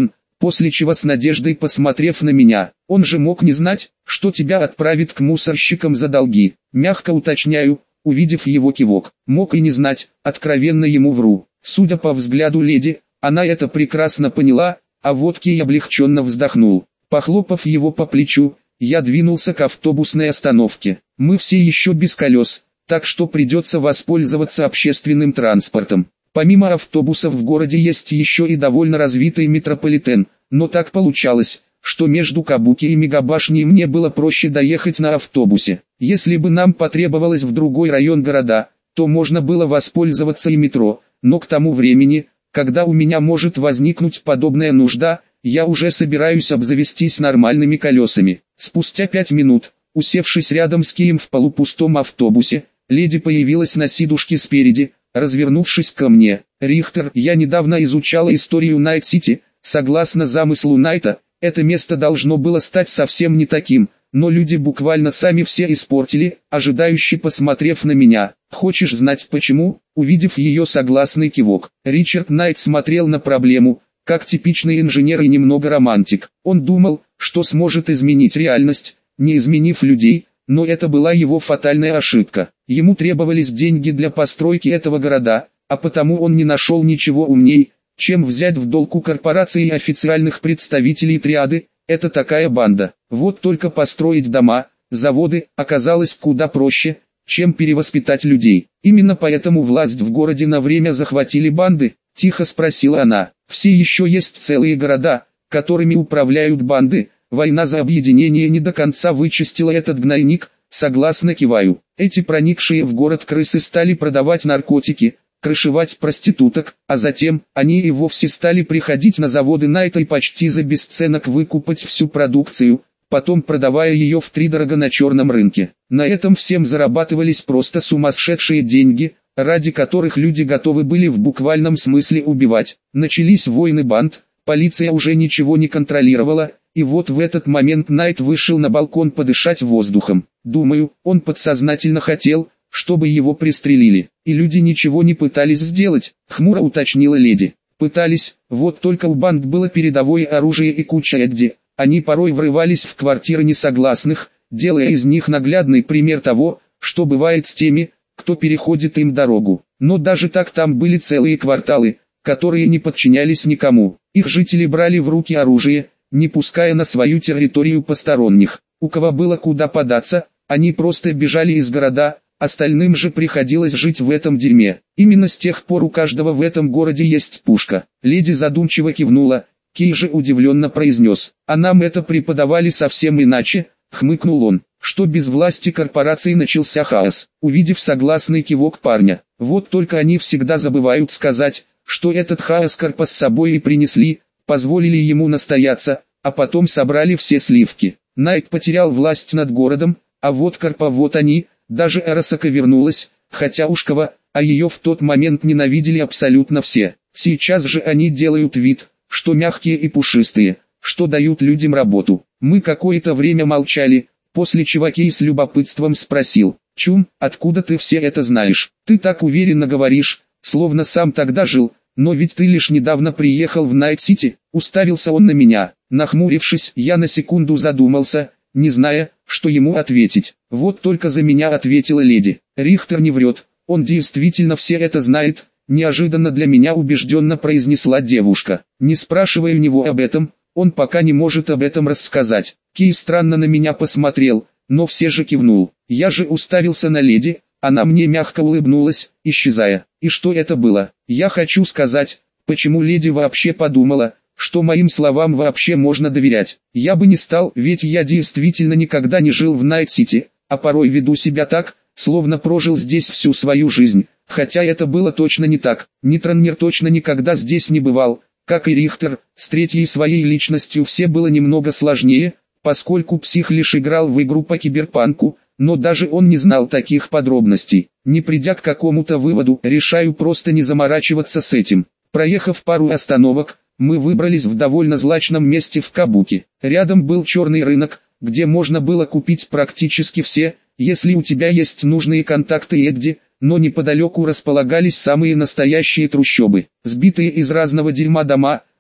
после чего с надеждой посмотрев на меня: «Он же мог не знать, что тебя отправит к мусорщикам за долги». Мягко уточняю, увидев его кивок. Мог и не знать, откровенно ему вру. Судя по взгляду леди, она это прекрасно поняла, а вот Кей облегченно вздохнул. Похлопав его по плечу, я двинулся к автобусной остановке. Мы все еще без колес, так что придется воспользоваться общественным транспортом. Помимо автобусов в городе есть еще и довольно развитый метрополитен, но так получалось, что между Кабуки и Мегабашней мне было проще доехать на автобусе. Если бы нам потребовалось в другой район города, то можно было воспользоваться и метро, но к тому времени, когда у меня может возникнуть подобная нужда, я уже собираюсь обзавестись нормальными колесами. Спустя пять минут, усевшись рядом с Кием в полупустом автобусе, леди появилась на сидушке спереди, развернувшись ко мне. «Рихтер, я недавно изучала историю Найт-Сити. Согласно замыслу Найта, это место должно было стать совсем не таким, но люди буквально сами все испортили», ожидающе посмотрев на меня. «Хочешь знать почему?» Увидев ее согласный кивок, Ричард Найт смотрел на проблему, как типичный инженер и немного романтик. Он думал, что сможет изменить реальность, не изменив людей, но это была его фатальная ошибка. Ему требовались деньги для постройки этого города, а потому он не нашел ничего умней, чем взять в долг у корпораций и официальных представителей триады. Это такая банда. Вот только построить дома, заводы оказалось куда проще, чем перевоспитать людей. Именно поэтому власть в городе на время захватили банды, тихо спросила она. Все еще есть целые города, которыми управляют банды. Война за объединение не до конца вычистила этот гнойник, согласно киваю. Эти проникшие в город крысы стали продавать наркотики, крышевать проституток, а затем они и вовсе стали приходить на заводы Найта и почти за бесценок выкупать всю продукцию, потом продавая ее втридорога на черном рынке. На этом всем зарабатывались просто сумасшедшие деньги, ради которых люди готовы были в буквальном смысле убивать. Начались войны банд, полиция уже ничего не контролировала, и вот в этот момент Найт вышел на балкон подышать воздухом. Думаю, он подсознательно хотел, чтобы его пристрелили. И люди ничего не пытались сделать, хмуро уточнила леди. Пытались, вот только у банд было передовое оружие и куча Эдди. Они порой врывались в квартиры несогласных, делая из них наглядный пример того, что бывает с теми, кто переходит им дорогу. Но даже так там были целые кварталы, которые не подчинялись никому. Их жители брали в руки оружие, не пуская на свою территорию посторонних. У кого было куда податься, они просто бежали из города, остальным же приходилось жить в этом дерьме. Именно с тех пор у каждого в этом городе есть пушка. Леди задумчиво кивнула, Кей же удивленно произнес: «А нам это преподавали совсем иначе», хмыкнул он, что без власти корпорации начался хаос. Увидев согласный кивок парня, вот только они всегда забывают сказать, что этот хаос корпо с собой и принесли, позволили ему настояться, а потом собрали все сливки. Найт потерял власть над городом, а вот корпо вот они, даже Арасака вернулась, хотя Ушкова, а ее в тот момент ненавидели абсолютно все. Сейчас же они делают вид, что мягкие и пушистые, что дают людям работу. Мы какое-то время молчали, после чего Кей с любопытством спросил: «Чум, откуда ты все это знаешь? Ты так уверенно говоришь, словно сам тогда жил, но ведь ты лишь недавно приехал в Найт-Сити». Уставился он на меня. Нахмурившись, я на секунду задумался, не зная, что ему ответить. Вот только за меня ответила леди. «Рихтер не врет, он действительно все это знает», неожиданно для меня убежденно произнесла девушка. Не спрашивая у него об этом, он пока не может об этом рассказать. Кей странно на меня посмотрел, но все же кивнул. Я же уставился на леди, она мне мягко улыбнулась, исчезая. И что это было? Я хочу сказать, почему леди вообще подумала, что моим словам вообще можно доверять. Я бы не стал, ведь я действительно никогда не жил в Найт-Сити, а порой веду себя так, словно прожил здесь всю свою жизнь, хотя это было точно не так. Нитронмир точно никогда здесь не бывал, как и Рихтер. С третьей своей личностью все было немного сложнее, поскольку псих лишь играл в игру по киберпанку, но даже он не знал таких подробностей. Не придя к какому-то выводу, решаю просто не заморачиваться с этим. Проехав пару остановок, мы выбрались в довольно злачном месте в Кабуки. Рядом был черный рынок, где можно было купить практически все, если у тебя есть нужные контакты Эдди, но неподалеку располагались самые настоящие трущобы. Сбитые из разного дерьма дома,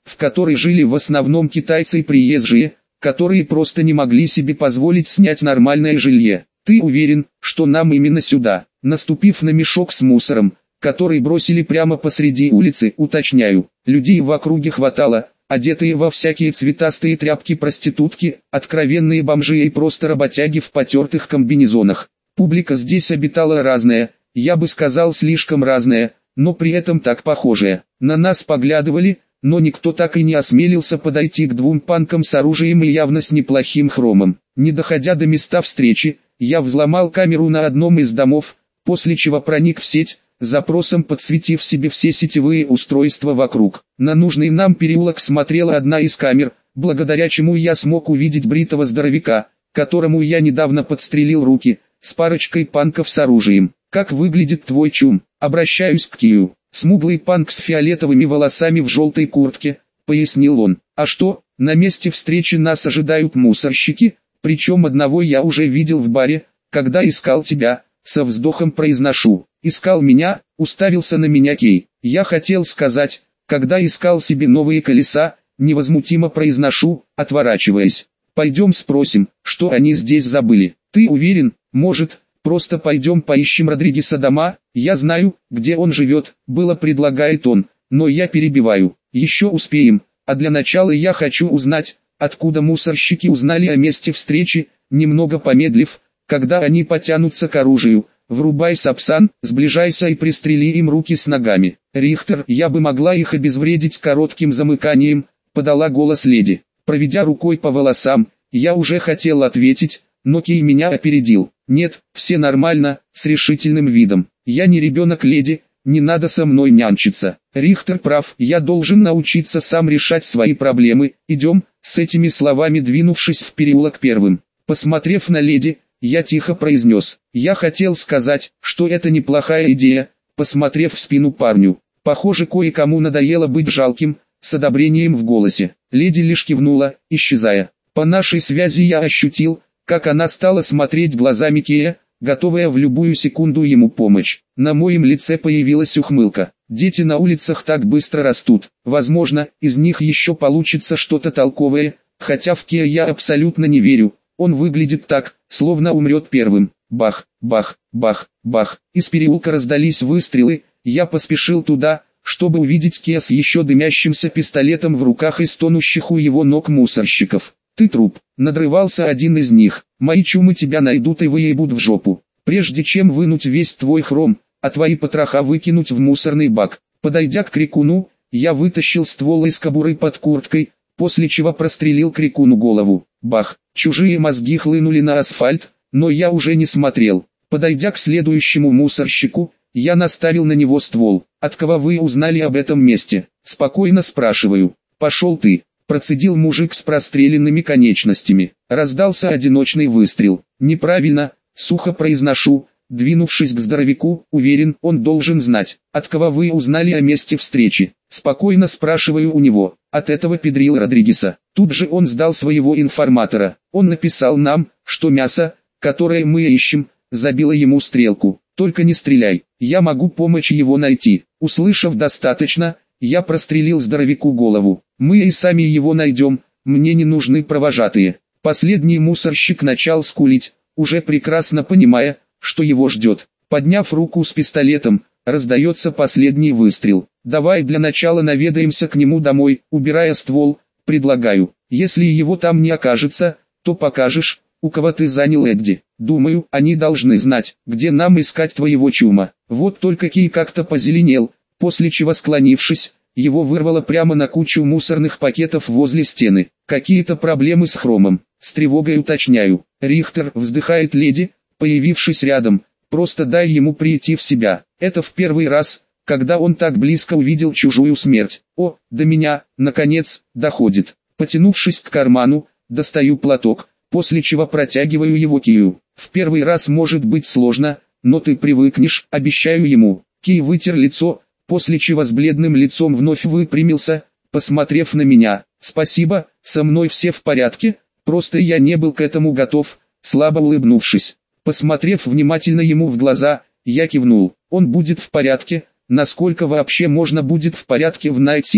в которой жили в основном китайцы и приезжие, которые просто не могли себе позволить снять нормальное жилье. Ты уверен, что нам именно сюда? Наступив на мешок с мусором, который бросили прямо посреди улицы, уточняю. Людей в округе хватало, одетые во всякие цветастые тряпки проститутки, откровенные бомжи и просто работяги в потертых комбинезонах. Публика здесь обитала разная, я бы сказал слишком разная, но при этом так похожая. На нас поглядывали, но никто так и не осмелился подойти к двум панкам с оружием и явно с неплохим хромом. Не доходя до места встречи, я взломал камеру на одном из домов, после чего проник в сеть, запросом подсветив себе все сетевые устройства вокруг. На нужный нам переулок смотрела одна из камер, благодаря чему я смог увидеть бритого здоровяка, которому я недавно подстрелил руки, с парочкой панков с оружием. «Как выглядит твой чум?» Обращаюсь к Кию. «Смуглый панк с фиолетовыми волосами в желтой куртке», — пояснил он. «А что, на месте встречи нас ожидают мусорщики, причем одного я уже видел в баре, когда искал тебя», — со вздохом произношу. «Искал меня?» — уставился на меня Кей. «Я хотел сказать, когда искал себе новые колеса», — невозмутимо произношу, отворачиваясь. «Пойдем спросим, что они здесь забыли. Ты уверен? Может, просто пойдем поищем Родригеса дома? Я знаю, где он живет», — было предлагает он, но я перебиваю. «Еще успеем, а для начала я хочу узнать, откуда мусорщики узнали о месте встречи», немного помедлив, когда они потянутся к оружию. «Врубай сапсан, сближайся и пристрели им руки с ногами». «Рихтер, я бы могла их обезвредить коротким замыканием», — подала голос леди. Проведя рукой по волосам, я уже хотел ответить, но Кей меня опередил. «Нет, все нормально», — с решительным видом. «Я не ребенок, леди, не надо со мной нянчиться. Рихтер прав, я должен научиться сам решать свои проблемы. Идем», с этими словами двинувшись в переулок первым. Посмотрев на леди, я тихо произнес. «Я хотел сказать, что это неплохая идея», посмотрев в спину парню. Похоже, кое-кому надоело быть жалким, с одобрением в голосе. Леди лишь кивнула, исчезая. По нашей связи я ощутил, как она стала смотреть глазами Кея, готовая в любую секунду ему помочь. На моем лице появилась ухмылка. Дети на улицах так быстро растут. Возможно, из них еще получится что-то толковое, хотя в Кея я абсолютно не верю. Он выглядит так, словно умрет первым. Бах, бах, бах, бах. Из переулка раздались выстрелы, я поспешил туда, чтобы увидеть Кея с еще дымящимся пистолетом в руках и стонущих у его ног мусорщиков. «Ты труп», — надрывался один из них. «Мои чумы тебя найдут и выебут в жопу. Прежде чем вынуть весь твой хром, а твои потроха выкинуть в мусорный бак». Подойдя к крикуну, я вытащил ствол из кобуры под курткой, после чего прострелил крикуну голову. Бах! Чужие мозги хлынули на асфальт, но я уже не смотрел. Подойдя к следующему мусорщику, я наставил на него ствол. «От кого вы узнали об этом месте?» Спокойно спрашиваю. «Пошел ты!» Процедил мужик с простреленными конечностями. Раздался одиночный выстрел. «Неправильно», сухо произношу, двинувшись к здоровяку, уверен, он должен знать. «От кого вы узнали о месте встречи?» Спокойно спрашиваю у него. «От этого педрила Родригеса». Тут же он сдал своего информатора. Он написал нам, что мясо, которое мы ищем, забило ему стрелку. «Только не стреляй, я могу помочь его найти». Услышав достаточно, я прострелил здоровяку голову. «Мы и сами его найдем, мне не нужны провожатые». Последний мусорщик начал скулить, уже прекрасно понимая, что его ждет. Подняв руку с пистолетом, раздается последний выстрел. «Давай для начала наведаемся к нему домой», убирая ствол, предлагаю. «Если его там не окажется, то покажешь, у кого ты занял Эдди. Думаю, они должны знать, где нам искать твоего чума». Вот только Кей как-то позеленел, после чего, склонившись, его вырвало прямо на кучу мусорных пакетов возле стены. «Какие-то проблемы с хромом?» С тревогой уточняю. «Рихтер», вздыхает леди, появившись рядом, «просто дай ему прийти в себя. Это в первый раз, когда он так близко увидел чужую смерть. О, до меня, наконец, доходит». Потянувшись к карману, достаю платок, после чего протягиваю его Кию. «В первый раз может быть сложно, но ты привыкнешь», обещаю ему. Кей вытер лицо, после чего с бледным лицом вновь выпрямился, посмотрев на меня. «Спасибо, со мной все в порядке, просто я не был к этому готов», слабо улыбнувшись. Посмотрев внимательно ему в глаза, я кивнул. «Он будет в порядке, насколько вообще можно будет в порядке в Найт-Сити».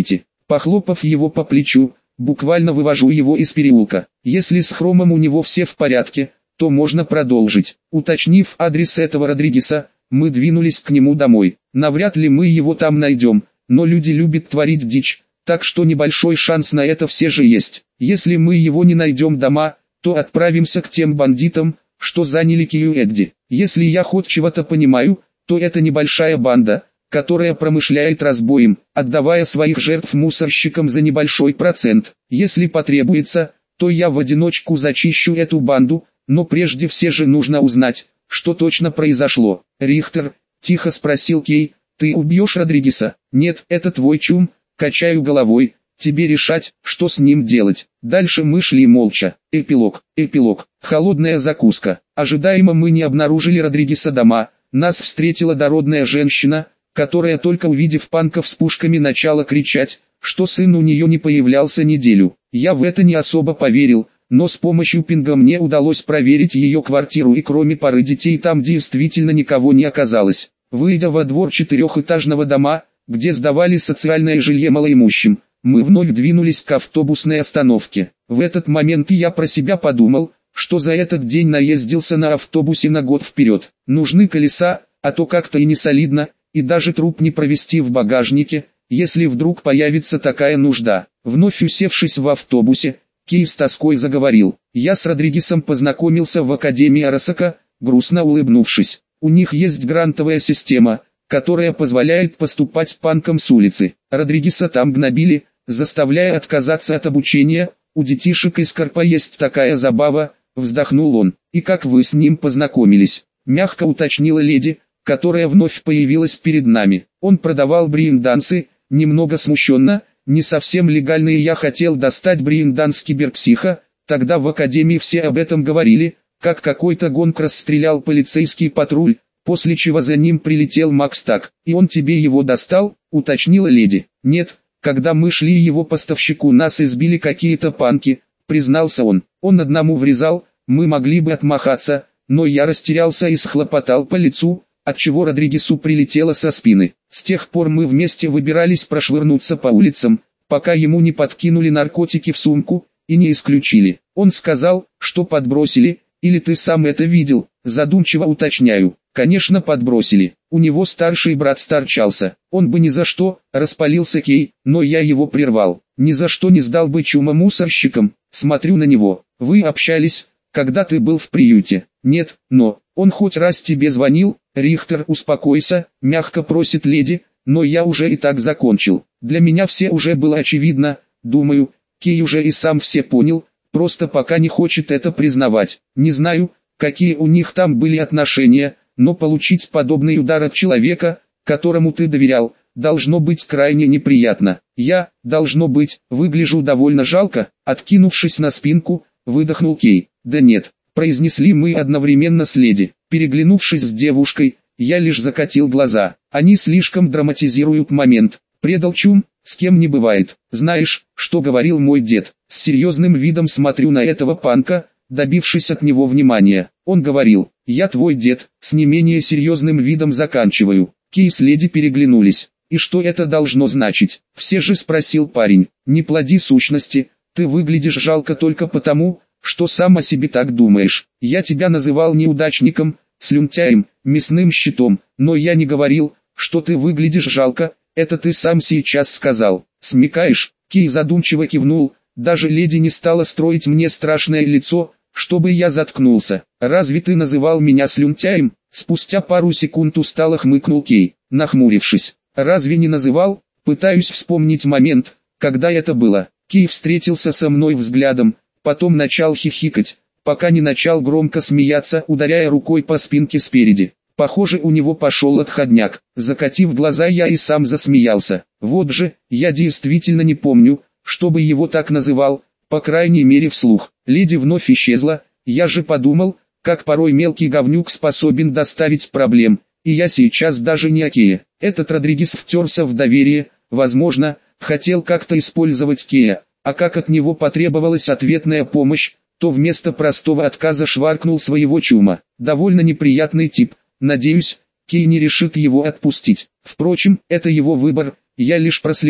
Похлопав его по плечу, буквально вывожу его из переулка. Если с Хромом у него все в порядке, то можно продолжить. Уточнив адрес этого Родригеса, мы двинулись к нему домой. Навряд ли мы его там найдем, но люди любят творить дичь, так что небольшой шанс на это все же есть. Если мы его не найдем дома, то отправимся к тем бандитам, что заняли Кию Эдди. Если я хоть чего-то понимаю, то это небольшая банда, которая промышляет разбоем, отдавая своих жертв мусорщикам за небольшой процент. Если потребуется, то я в одиночку зачищу эту банду, но прежде все же нужно узнать, что точно произошло. «Рихтер», — тихо спросил Кей, — «ты убьешь Родригеса?» «Нет, это твой чум», — качаю головой, — «тебе решать, что с ним делать». Дальше мы шли молча. Эпилог. Эпилог. Холодная закуска. Ожидаемо мы не обнаружили Родригеса дома. Нас встретила дородная женщина, которая, только увидев панков с пушками, начала кричать, что сын у нее не появлялся неделю. Я в это не особо поверил, но с помощью пинга мне удалось проверить ее квартиру, и кроме пары детей там действительно никого не оказалось. Выйдя во двор четырехэтажного дома, где сдавали социальное жилье малоимущим, мы вновь двинулись к автобусной остановке. В этот момент я про себя подумал, что за этот день наездился на автобусе на год вперед. Нужны колеса, а то как-то и не солидно, и даже труп не провести в багажнике, если вдруг появится такая нужда. Вновь усевшись в автобусе, Кей с тоской заговорил. Я с Родригесом познакомился в Академии Арасака, грустно улыбнувшись. У них есть грантовая система, которая позволяет поступать панкам с улицы. Родригеса там гнобили, заставляя отказаться от обучения. У детишек из Карпа есть такая забава, вздохнул он. И как вы с ним познакомились? Мягко уточнила леди, которая вновь появилась перед нами. Он продавал брейн-дансы, немного смущенно, не совсем легальные. Я хотел достать брейн-данс киберпсиха, тогда в академии все об этом говорили, как какой-то гонг расстрелял полицейский патруль, после чего за ним прилетел Макс Так. И он тебе его достал, уточнила леди. Нет, когда мы шли его поставщику, нас избили какие-то панки, признался он. Он одному врезал, мы могли бы отмахаться, но я растерялся и схлопотал по лицу, отчего Родригесу прилетело со спины. С тех пор мы вместе выбирались прошвырнуться по улицам, пока ему не подкинули наркотики в сумку и не исключили. Он сказал, что подбросили, или ты сам это видел, задумчиво уточняю. Конечно, подбросили. У него старший брат старчался. Он бы ни за что, распалился Кей, но я его прервал. Ни за что не сдал бы чума мусорщикам. Смотрю на него. Вы общались, когда ты был в приюте? Нет, но он хоть раз тебе звонил? Рихтер, успокойся, мягко просит леди, но я уже и так закончил. Для меня все уже было очевидно, думаю, Кей уже и сам все понял, просто пока не хочет это признавать. Не знаю, какие у них там были отношения, но получить подобный удар от человека, которому ты доверял, должно быть крайне неприятно. Я, должно быть, выгляжу довольно жалко, откинувшись на спинку, выдохнул Кей. Да нет, произнесли мы одновременно с леди. Переглянувшись с девушкой, я лишь закатил глаза. Они слишком драматизируют момент. Предал чум, с кем не бывает. Знаешь, что говорил мой дед? С серьезным видом смотрю на этого панка, добившись от него внимания. Он говорил: я твой дед, с не менее серьезным видом заканчиваю. Кей с леди переглянулись. И что это должно значить? Все же спросил парень. Не плоди сущности, ты выглядишь жалко только потому, что сам о себе так думаешь. Я тебя называл неудачником, слюнтяем, мясным щитом, но я не говорил, что ты выглядишь жалко, это ты сам сейчас сказал. Смекаешь? Кей задумчиво кивнул, даже леди не стала строить мне страшное лицо, чтобы я заткнулся. Разве ты называл меня слюнтяем? Спустя пару секунд устало хмыкнул Кей, нахмурившись. Разве не называл? Пытаюсь вспомнить момент, когда это было. Кей встретился со мной взглядом, потом начал хихикать, пока не начал громко смеяться, ударяя рукой по спинке спереди. Похоже, у него пошел отходняк. Закатив глаза, я и сам засмеялся. Вот же, я действительно не помню, чтобы его так называл, по крайней мере вслух. Леди вновь исчезла, я же подумал, как порой мелкий говнюк способен доставить проблем, и я сейчас даже не о Кее. Этот Родригес втерся в доверие, возможно, хотел как-то использовать Кея, а как от него потребовалась ответная помощь, то вместо простого отказа шваркнул своего чума. Довольно неприятный тип, надеюсь, Кей не решит его отпустить. Впрочем, это его выбор, я лишь прослежу,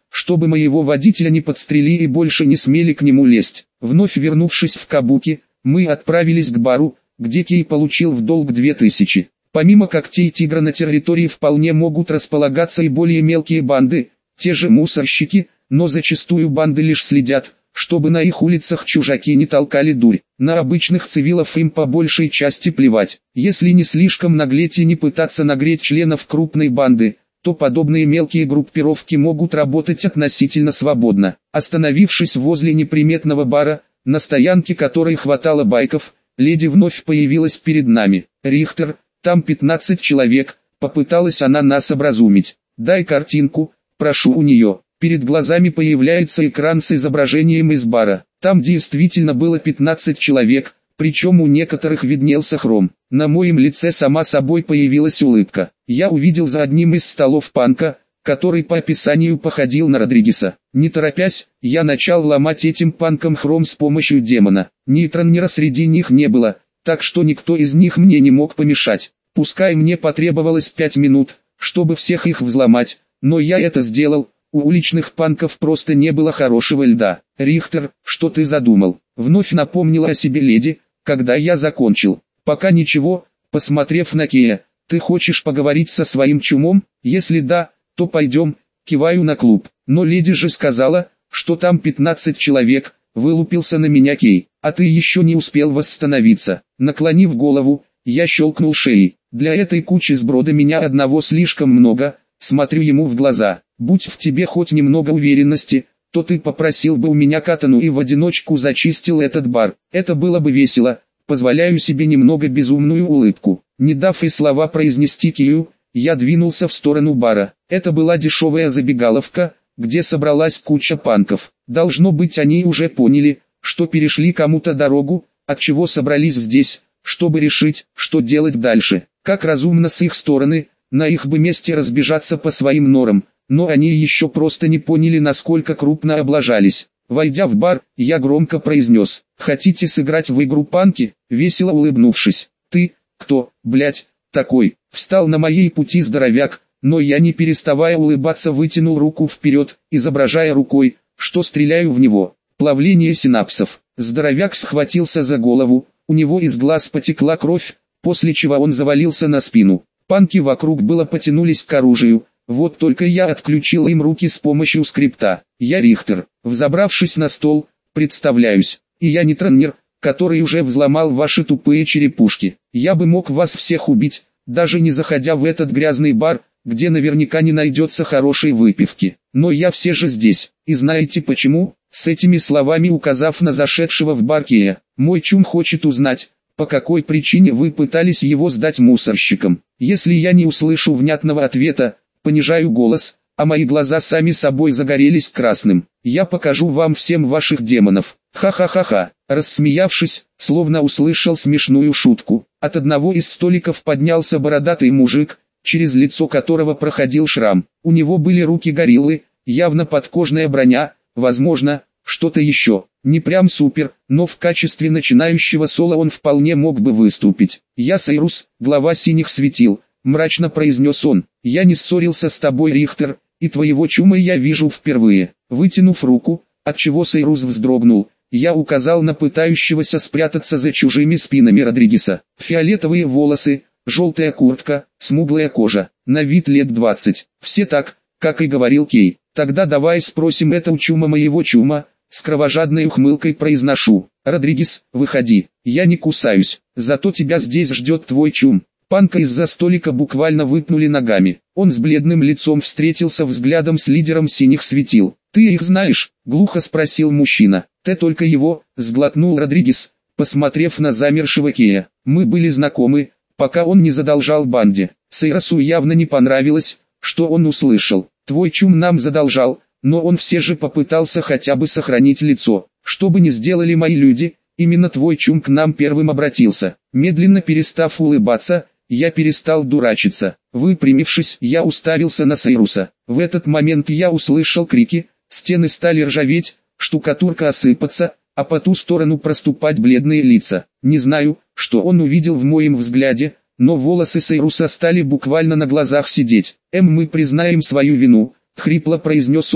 чтобы моего водителя не подстрелили и больше не смели к нему лезть. Вновь вернувшись в Кабуки, мы отправились к бару, где Кей получил в долг две тысячи. Помимо когтей тигра на территории вполне могут располагаться и более мелкие банды, те же мусорщики, но зачастую банды лишь следят, чтобы на их улицах чужаки не толкали дурь. На обычных цивилов им по большей части плевать. Если не слишком наглеть и не пытаться нагреть членов крупной банды, то подобные мелкие группировки могут работать относительно свободно. Остановившись возле неприметного бара, на стоянке которой хватало байков, леди вновь появилась перед нами. «Рихтер, там пятнадцать человек», — попыталась она нас образумить. «Дай картинку, прошу у нее». Перед глазами появляется экран с изображением из бара. Там действительно было пятнадцать человек, причем у некоторых виднелся хром. На моем лице сама собой появилась улыбка. Я увидел за одним из столов панка, который по описанию походил на Родригеса. Не торопясь, я начал ломать этим панком хром с помощью демона. Нейтронера среди них не было, так что никто из них мне не мог помешать. Пускай мне потребовалось пять минут, чтобы всех их взломать, но я это сделал. У уличных панков просто не было хорошего льда. «Рихтер, что ты задумал?» Вновь напомнила о себе леди, когда я закончил. «Пока ничего», посмотрев на Кея. «Ты хочешь поговорить со своим чумом? Если да, то пойдем», киваю на клуб. «Но леди же сказала, что там пятнадцать человек», вылупился на меня Кей. «А ты еще не успел восстановиться». Наклонив голову, я щелкнул шеей. «Для этой кучи сброда меня одного слишком много», смотрю ему в глаза. «Будь в тебе хоть немного уверенности, то ты попросил бы у меня катану и в одиночку зачистил этот бар. Это было бы весело». Позволяю себе немного безумную улыбку. Не дав и слова произнести Кию, я двинулся в сторону бара. Это была дешевая забегаловка, где собралась куча панков. Должно быть, они уже поняли, что перешли кому-то дорогу, отчего собрались здесь, чтобы решить, что делать дальше. Как разумно с их стороны, на их бы месте разбежаться по своим норам. Но они еще просто не поняли, насколько крупно облажались. Войдя в бар, я громко произнес: «Хотите сыграть в игру панки?» Весело улыбнувшись. «Ты, кто, блять, такой?» Встал на моей пути здоровяк, но я не переставая улыбаться вытянул руку вперед, изображая рукой, что стреляю в него. Плавление синапсов. Здоровяк схватился за голову, у него из глаз потекла кровь, после чего он завалился на спину. Панки вокруг было потянулись к оружию. Вот только я отключил им руки с помощью скрипта. Я Рихтер. Взобравшись на стол, представляюсь. И я не тренер, который уже взломал ваши тупые черепушки. Я бы мог вас всех убить, даже не заходя в этот грязный бар, где наверняка не найдется хорошей выпивки. Но я все же здесь. И знаете почему? С этими словами указав на зашедшего в бар Кея. Мой чум хочет узнать, по какой причине вы пытались его сдать мусорщикам. Если я не услышу внятного ответа, понижаю голос, а мои глаза сами собой загорелись красным. Я покажу вам всем ваших демонов. Ха-ха-ха-ха. Рассмеявшись, словно услышал смешную шутку, от одного из столиков поднялся бородатый мужик, через лицо которого проходил шрам. У него были руки гориллы, явно подкожная броня, возможно, что-то еще. Не прям супер, но в качестве начинающего соло он вполне мог бы выступить. «Я Сайрус, глава синих светил», мрачно произнес он. «Я не ссорился с тобой, Рихтер, и твоего чума я вижу впервые». Вытянув руку, отчего Сайрус вздрогнул, я указал на пытающегося спрятаться за чужими спинами Родригеса. Фиолетовые волосы, желтая куртка, смуглая кожа, на вид лет двадцать. Все так, как и говорил Кей. «Тогда давай спросим это у чума моего чума», с кровожадной ухмылкой произношу. «Родригес, выходи, я не кусаюсь, зато тебя здесь ждет твой чум». Панка из-за столика буквально выпнули ногами. Он с бледным лицом встретился взглядом с лидером синих светил. «Ты их знаешь?» — глухо спросил мужчина. «Ты только его», — сглотнул Родригес, посмотрев на замершего Кея. «Мы были знакомы, пока он не задолжал банде». Сайросу явно не понравилось, что он услышал. «Твой чум нам задолжал, но он все же попытался хотя бы сохранить лицо. Что бы ни сделали мои люди, именно твой чум к нам первым обратился». Медленно перестав улыбаться, я перестал дурачиться. Выпрямившись, я уставился на Сайруса. В этот момент я услышал крики, стены стали ржаветь, штукатурка осыпаться, а по ту сторону проступать бледные лица. Не знаю, что он увидел в моем взгляде, но волосы Сайруса стали буквально на глазах сидеть. «Эм, мы признаем свою вину», — хрипло произнес он,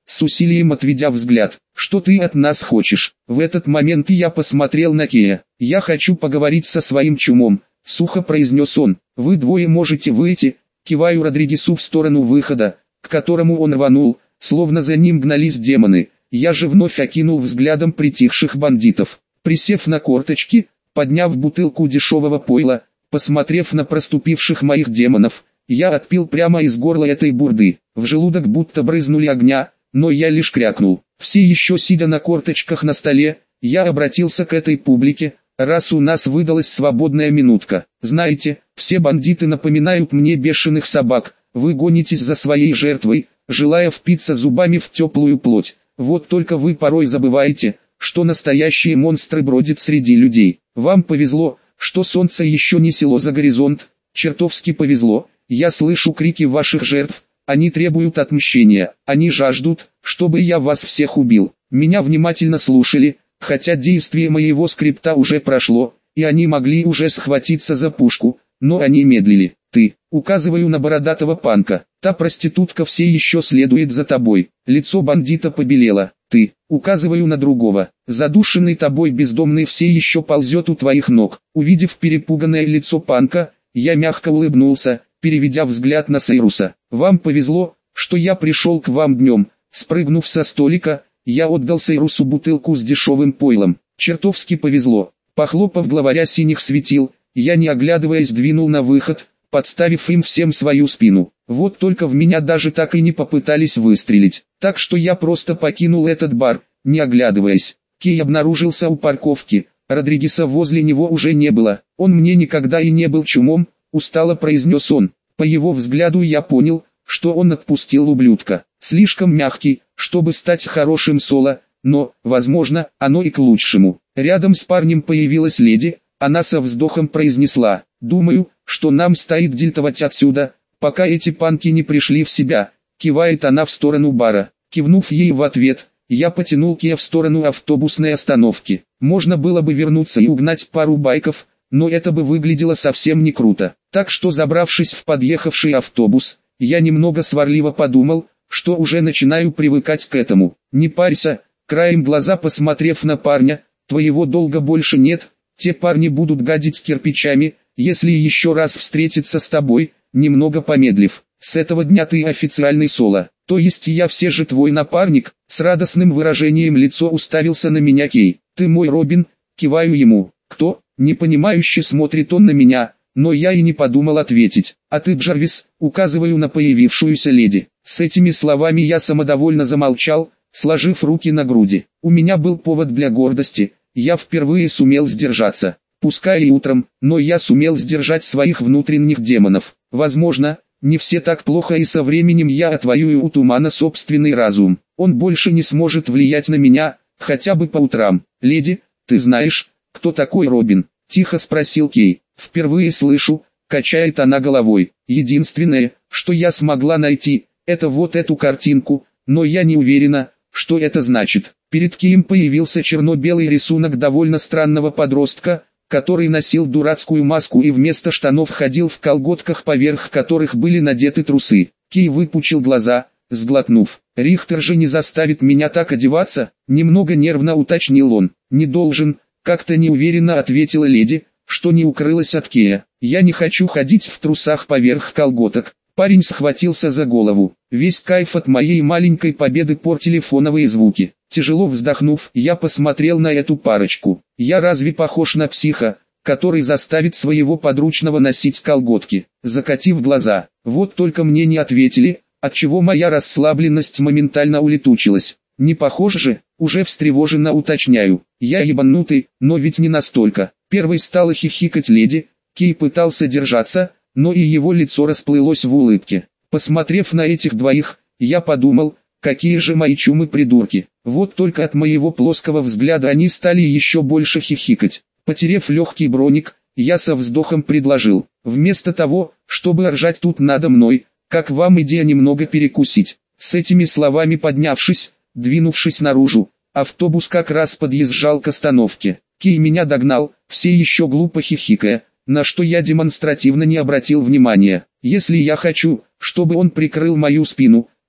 с усилием отведя взгляд. «Что ты от нас хочешь?» В этот момент я посмотрел на Кея. «Я хочу поговорить со своим чумом», — сухо произнес он. «Вы двое можете выйти», — киваю Родригесу в сторону выхода, к которому он рванул, словно за ним гнались демоны. Я же вновь окинул взглядом притихших бандитов. Присев на корточки, подняв бутылку дешевого пойла, посмотрев на проступивших моих демонов, я отпил прямо из горла этой бурды. В желудок будто брызнули огня, но я лишь крякнул. Все еще сидя на корточках на столе, я обратился к этой публике. «Раз у нас выдалась свободная минутка, знаете, все бандиты напоминают мне бешеных собак, вы гонитесь за своей жертвой, желая впиться зубами в теплую плоть. Вот только вы порой забываете, что настоящие монстры бродят среди людей. Вам повезло, что солнце еще не село за горизонт, чертовски повезло, я слышу крики ваших жертв, они требуют отмщения, они жаждут, чтобы я вас всех убил». Меня внимательно слушали, хотя действие моего скрипта уже прошло, и они могли уже схватиться за пушку, но они медлили. «Ты», указываю на бородатого панка, «та проститутка все еще следует за тобой». Лицо бандита побелело. «Ты», указываю на другого, «задушенный тобой бездомный все еще ползет у твоих ног». Увидев перепуганное лицо панка, я мягко улыбнулся, переведя взгляд на Сайруса. «Вам повезло, что я пришел к вам днем». Спрыгнув со столика, я отдал Сайрусу бутылку с дешевым пойлом. «Чертовски повезло». Похлопав главаря синих светил, я не оглядываясь двинул на выход, подставив им всем свою спину. Вот только в меня даже так и не попытались выстрелить. Так что я просто покинул этот бар, не оглядываясь. Кей обнаружился у парковки, Родригеса возле него уже не было. «Он мне никогда и не был чумом», устало произнес он. По его взгляду я понял, что он отпустил ублюдка. Слишком мягкий, чтобы стать хорошим соло, но, возможно, оно и к лучшему. Рядом с парнем появилась леди, она со вздохом произнесла: «Думаю, что нам стоит дильтовать отсюда, пока эти панки не пришли в себя». Кивает она в сторону бара. Кивнув ей в ответ, я потянул Кея в сторону автобусной остановки. Можно было бы вернуться и угнать пару байков, но это бы выглядело совсем не круто. Так что, забравшись в подъехавший автобус, я немного сварливо подумал, что уже начинаю привыкать к этому. «Не парься», краем глаза посмотрев на парня, «твоего долга больше нет, те парни будут гадить кирпичами, если еще раз встретиться с тобой», немного помедлив. «С этого дня ты официальный соло, то есть я все же твой напарник», с радостным выражением лицо уставился на меня Кей. «Ты мой Робин», киваю ему. «Кто?» Непонимающе смотрит он на меня, но я и не подумал ответить. «А ты Джарвис», указываю на появившуюся леди. С этими словами я самодовольно замолчал, сложив руки на груди. У меня был повод для гордости, я впервые сумел сдержаться. Пускай и утром, но я сумел сдержать своих внутренних демонов. Возможно, не все так плохо, и со временем я отвоюю у тумана собственный разум. Он больше не сможет влиять на меня, хотя бы по утрам. «Леди, ты знаешь, кто такой Робин?» Тихо спросил Кей. «Впервые слышу», качает она головой. «Единственное, что я смогла найти, это вот эту картинку, но я не уверена, что это значит». Перед Кеем появился черно-белый рисунок довольно странного подростка, который носил дурацкую маску и вместо штанов ходил в колготках, поверх которых были надеты трусы. Кей выпучил глаза, сглотнув. «Рихтер же не заставит меня так одеваться?» Немного нервно уточнил он. «Не должен», как-то неуверенно ответила леди, что не укрылась от Кея. «Я не хочу ходить в трусах поверх колготок». Парень схватился за голову. Весь кайф от моей маленькой победы портили фоновые звуки. Тяжело вздохнув, я посмотрел на эту парочку. Я разве похож на психа, который заставит своего подручного носить колготки? Закатив глаза, вот только мне не ответили, отчего моя расслабленность моментально улетучилась. «Не похож же?» Уже встревоженно уточняю. «Я ебанутый, но ведь не настолько». Первой стала хихикать леди. Кей пытался держаться, но и его лицо расплылось в улыбке. Посмотрев на этих двоих, я подумал, какие же мои чумы придурки. Вот только от моего плоского взгляда они стали еще больше хихикать. Потерев легкий броник, я со вздохом предложил: «Вместо того, чтобы ржать тут надо мной, как вам идея немного перекусить?» С этими словами, поднявшись, двинувшись наружу, автобус как раз подъезжал к остановке. Кей меня догнал, все еще глупо хихикая, на что я демонстративно не обратил внимания. Если я хочу, чтобы он прикрыл мою спину,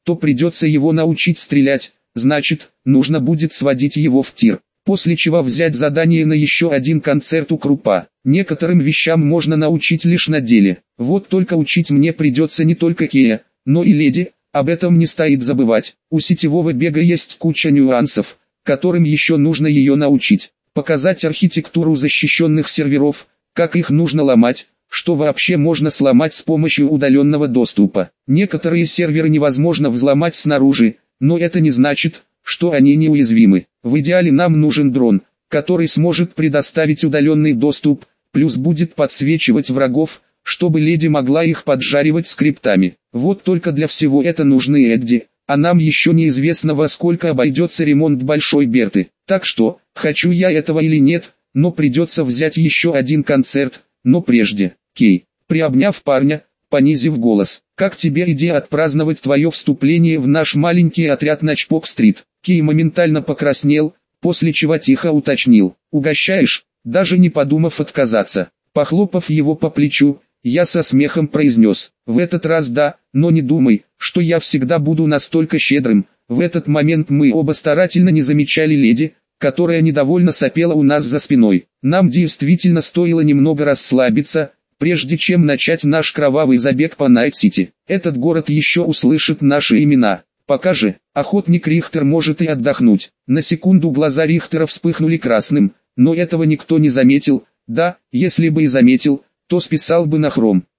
то придется его научить стрелять, значит, нужно будет сводить его в тир. После чего взять задание на еще один концерт у Крупа. Некоторым вещам можно научить лишь на деле. Вот только учить мне придется не только Кея, но и леди, об этом не стоит забывать. У сетевого бега есть куча нюансов, которым еще нужно ее научить. Показать архитектуру защищенных серверов, как их нужно ломать, что вообще можно сломать с помощью удаленного доступа. Некоторые серверы невозможно взломать снаружи, но это не значит, что они неуязвимы. В идеале нам нужен дрон, который сможет предоставить удаленный доступ, плюс будет подсвечивать врагов, чтобы леди могла их поджаривать скриптами. Вот только для всего это нужны Эдди, а нам еще неизвестно, во сколько обойдется ремонт Большой Берты. Так что, хочу я этого или нет, но придется взять еще один концерт, но прежде, Кей, приобняв парня, понизив голос, как тебе идея отпраздновать твое вступление в наш маленький отряд на Чпок-стрит? Кей моментально покраснел, после чего тихо уточнил, угощаешь, даже не подумав отказаться. Похлопав его по плечу, я со смехом произнес, в этот раз да, но не думай, что я всегда буду настолько щедрым. В этот момент мы оба старательно не замечали леди, которая недовольно сопела у нас за спиной. Нам действительно стоило немного расслабиться, прежде чем начать наш кровавый забег по Найт-Сити. Этот город еще услышит наши имена. Пока же, охотник Рихтер может и отдохнуть. На секунду глаза Рихтера вспыхнули красным, но этого никто не заметил. Да, если бы и заметил, то списал бы на хром.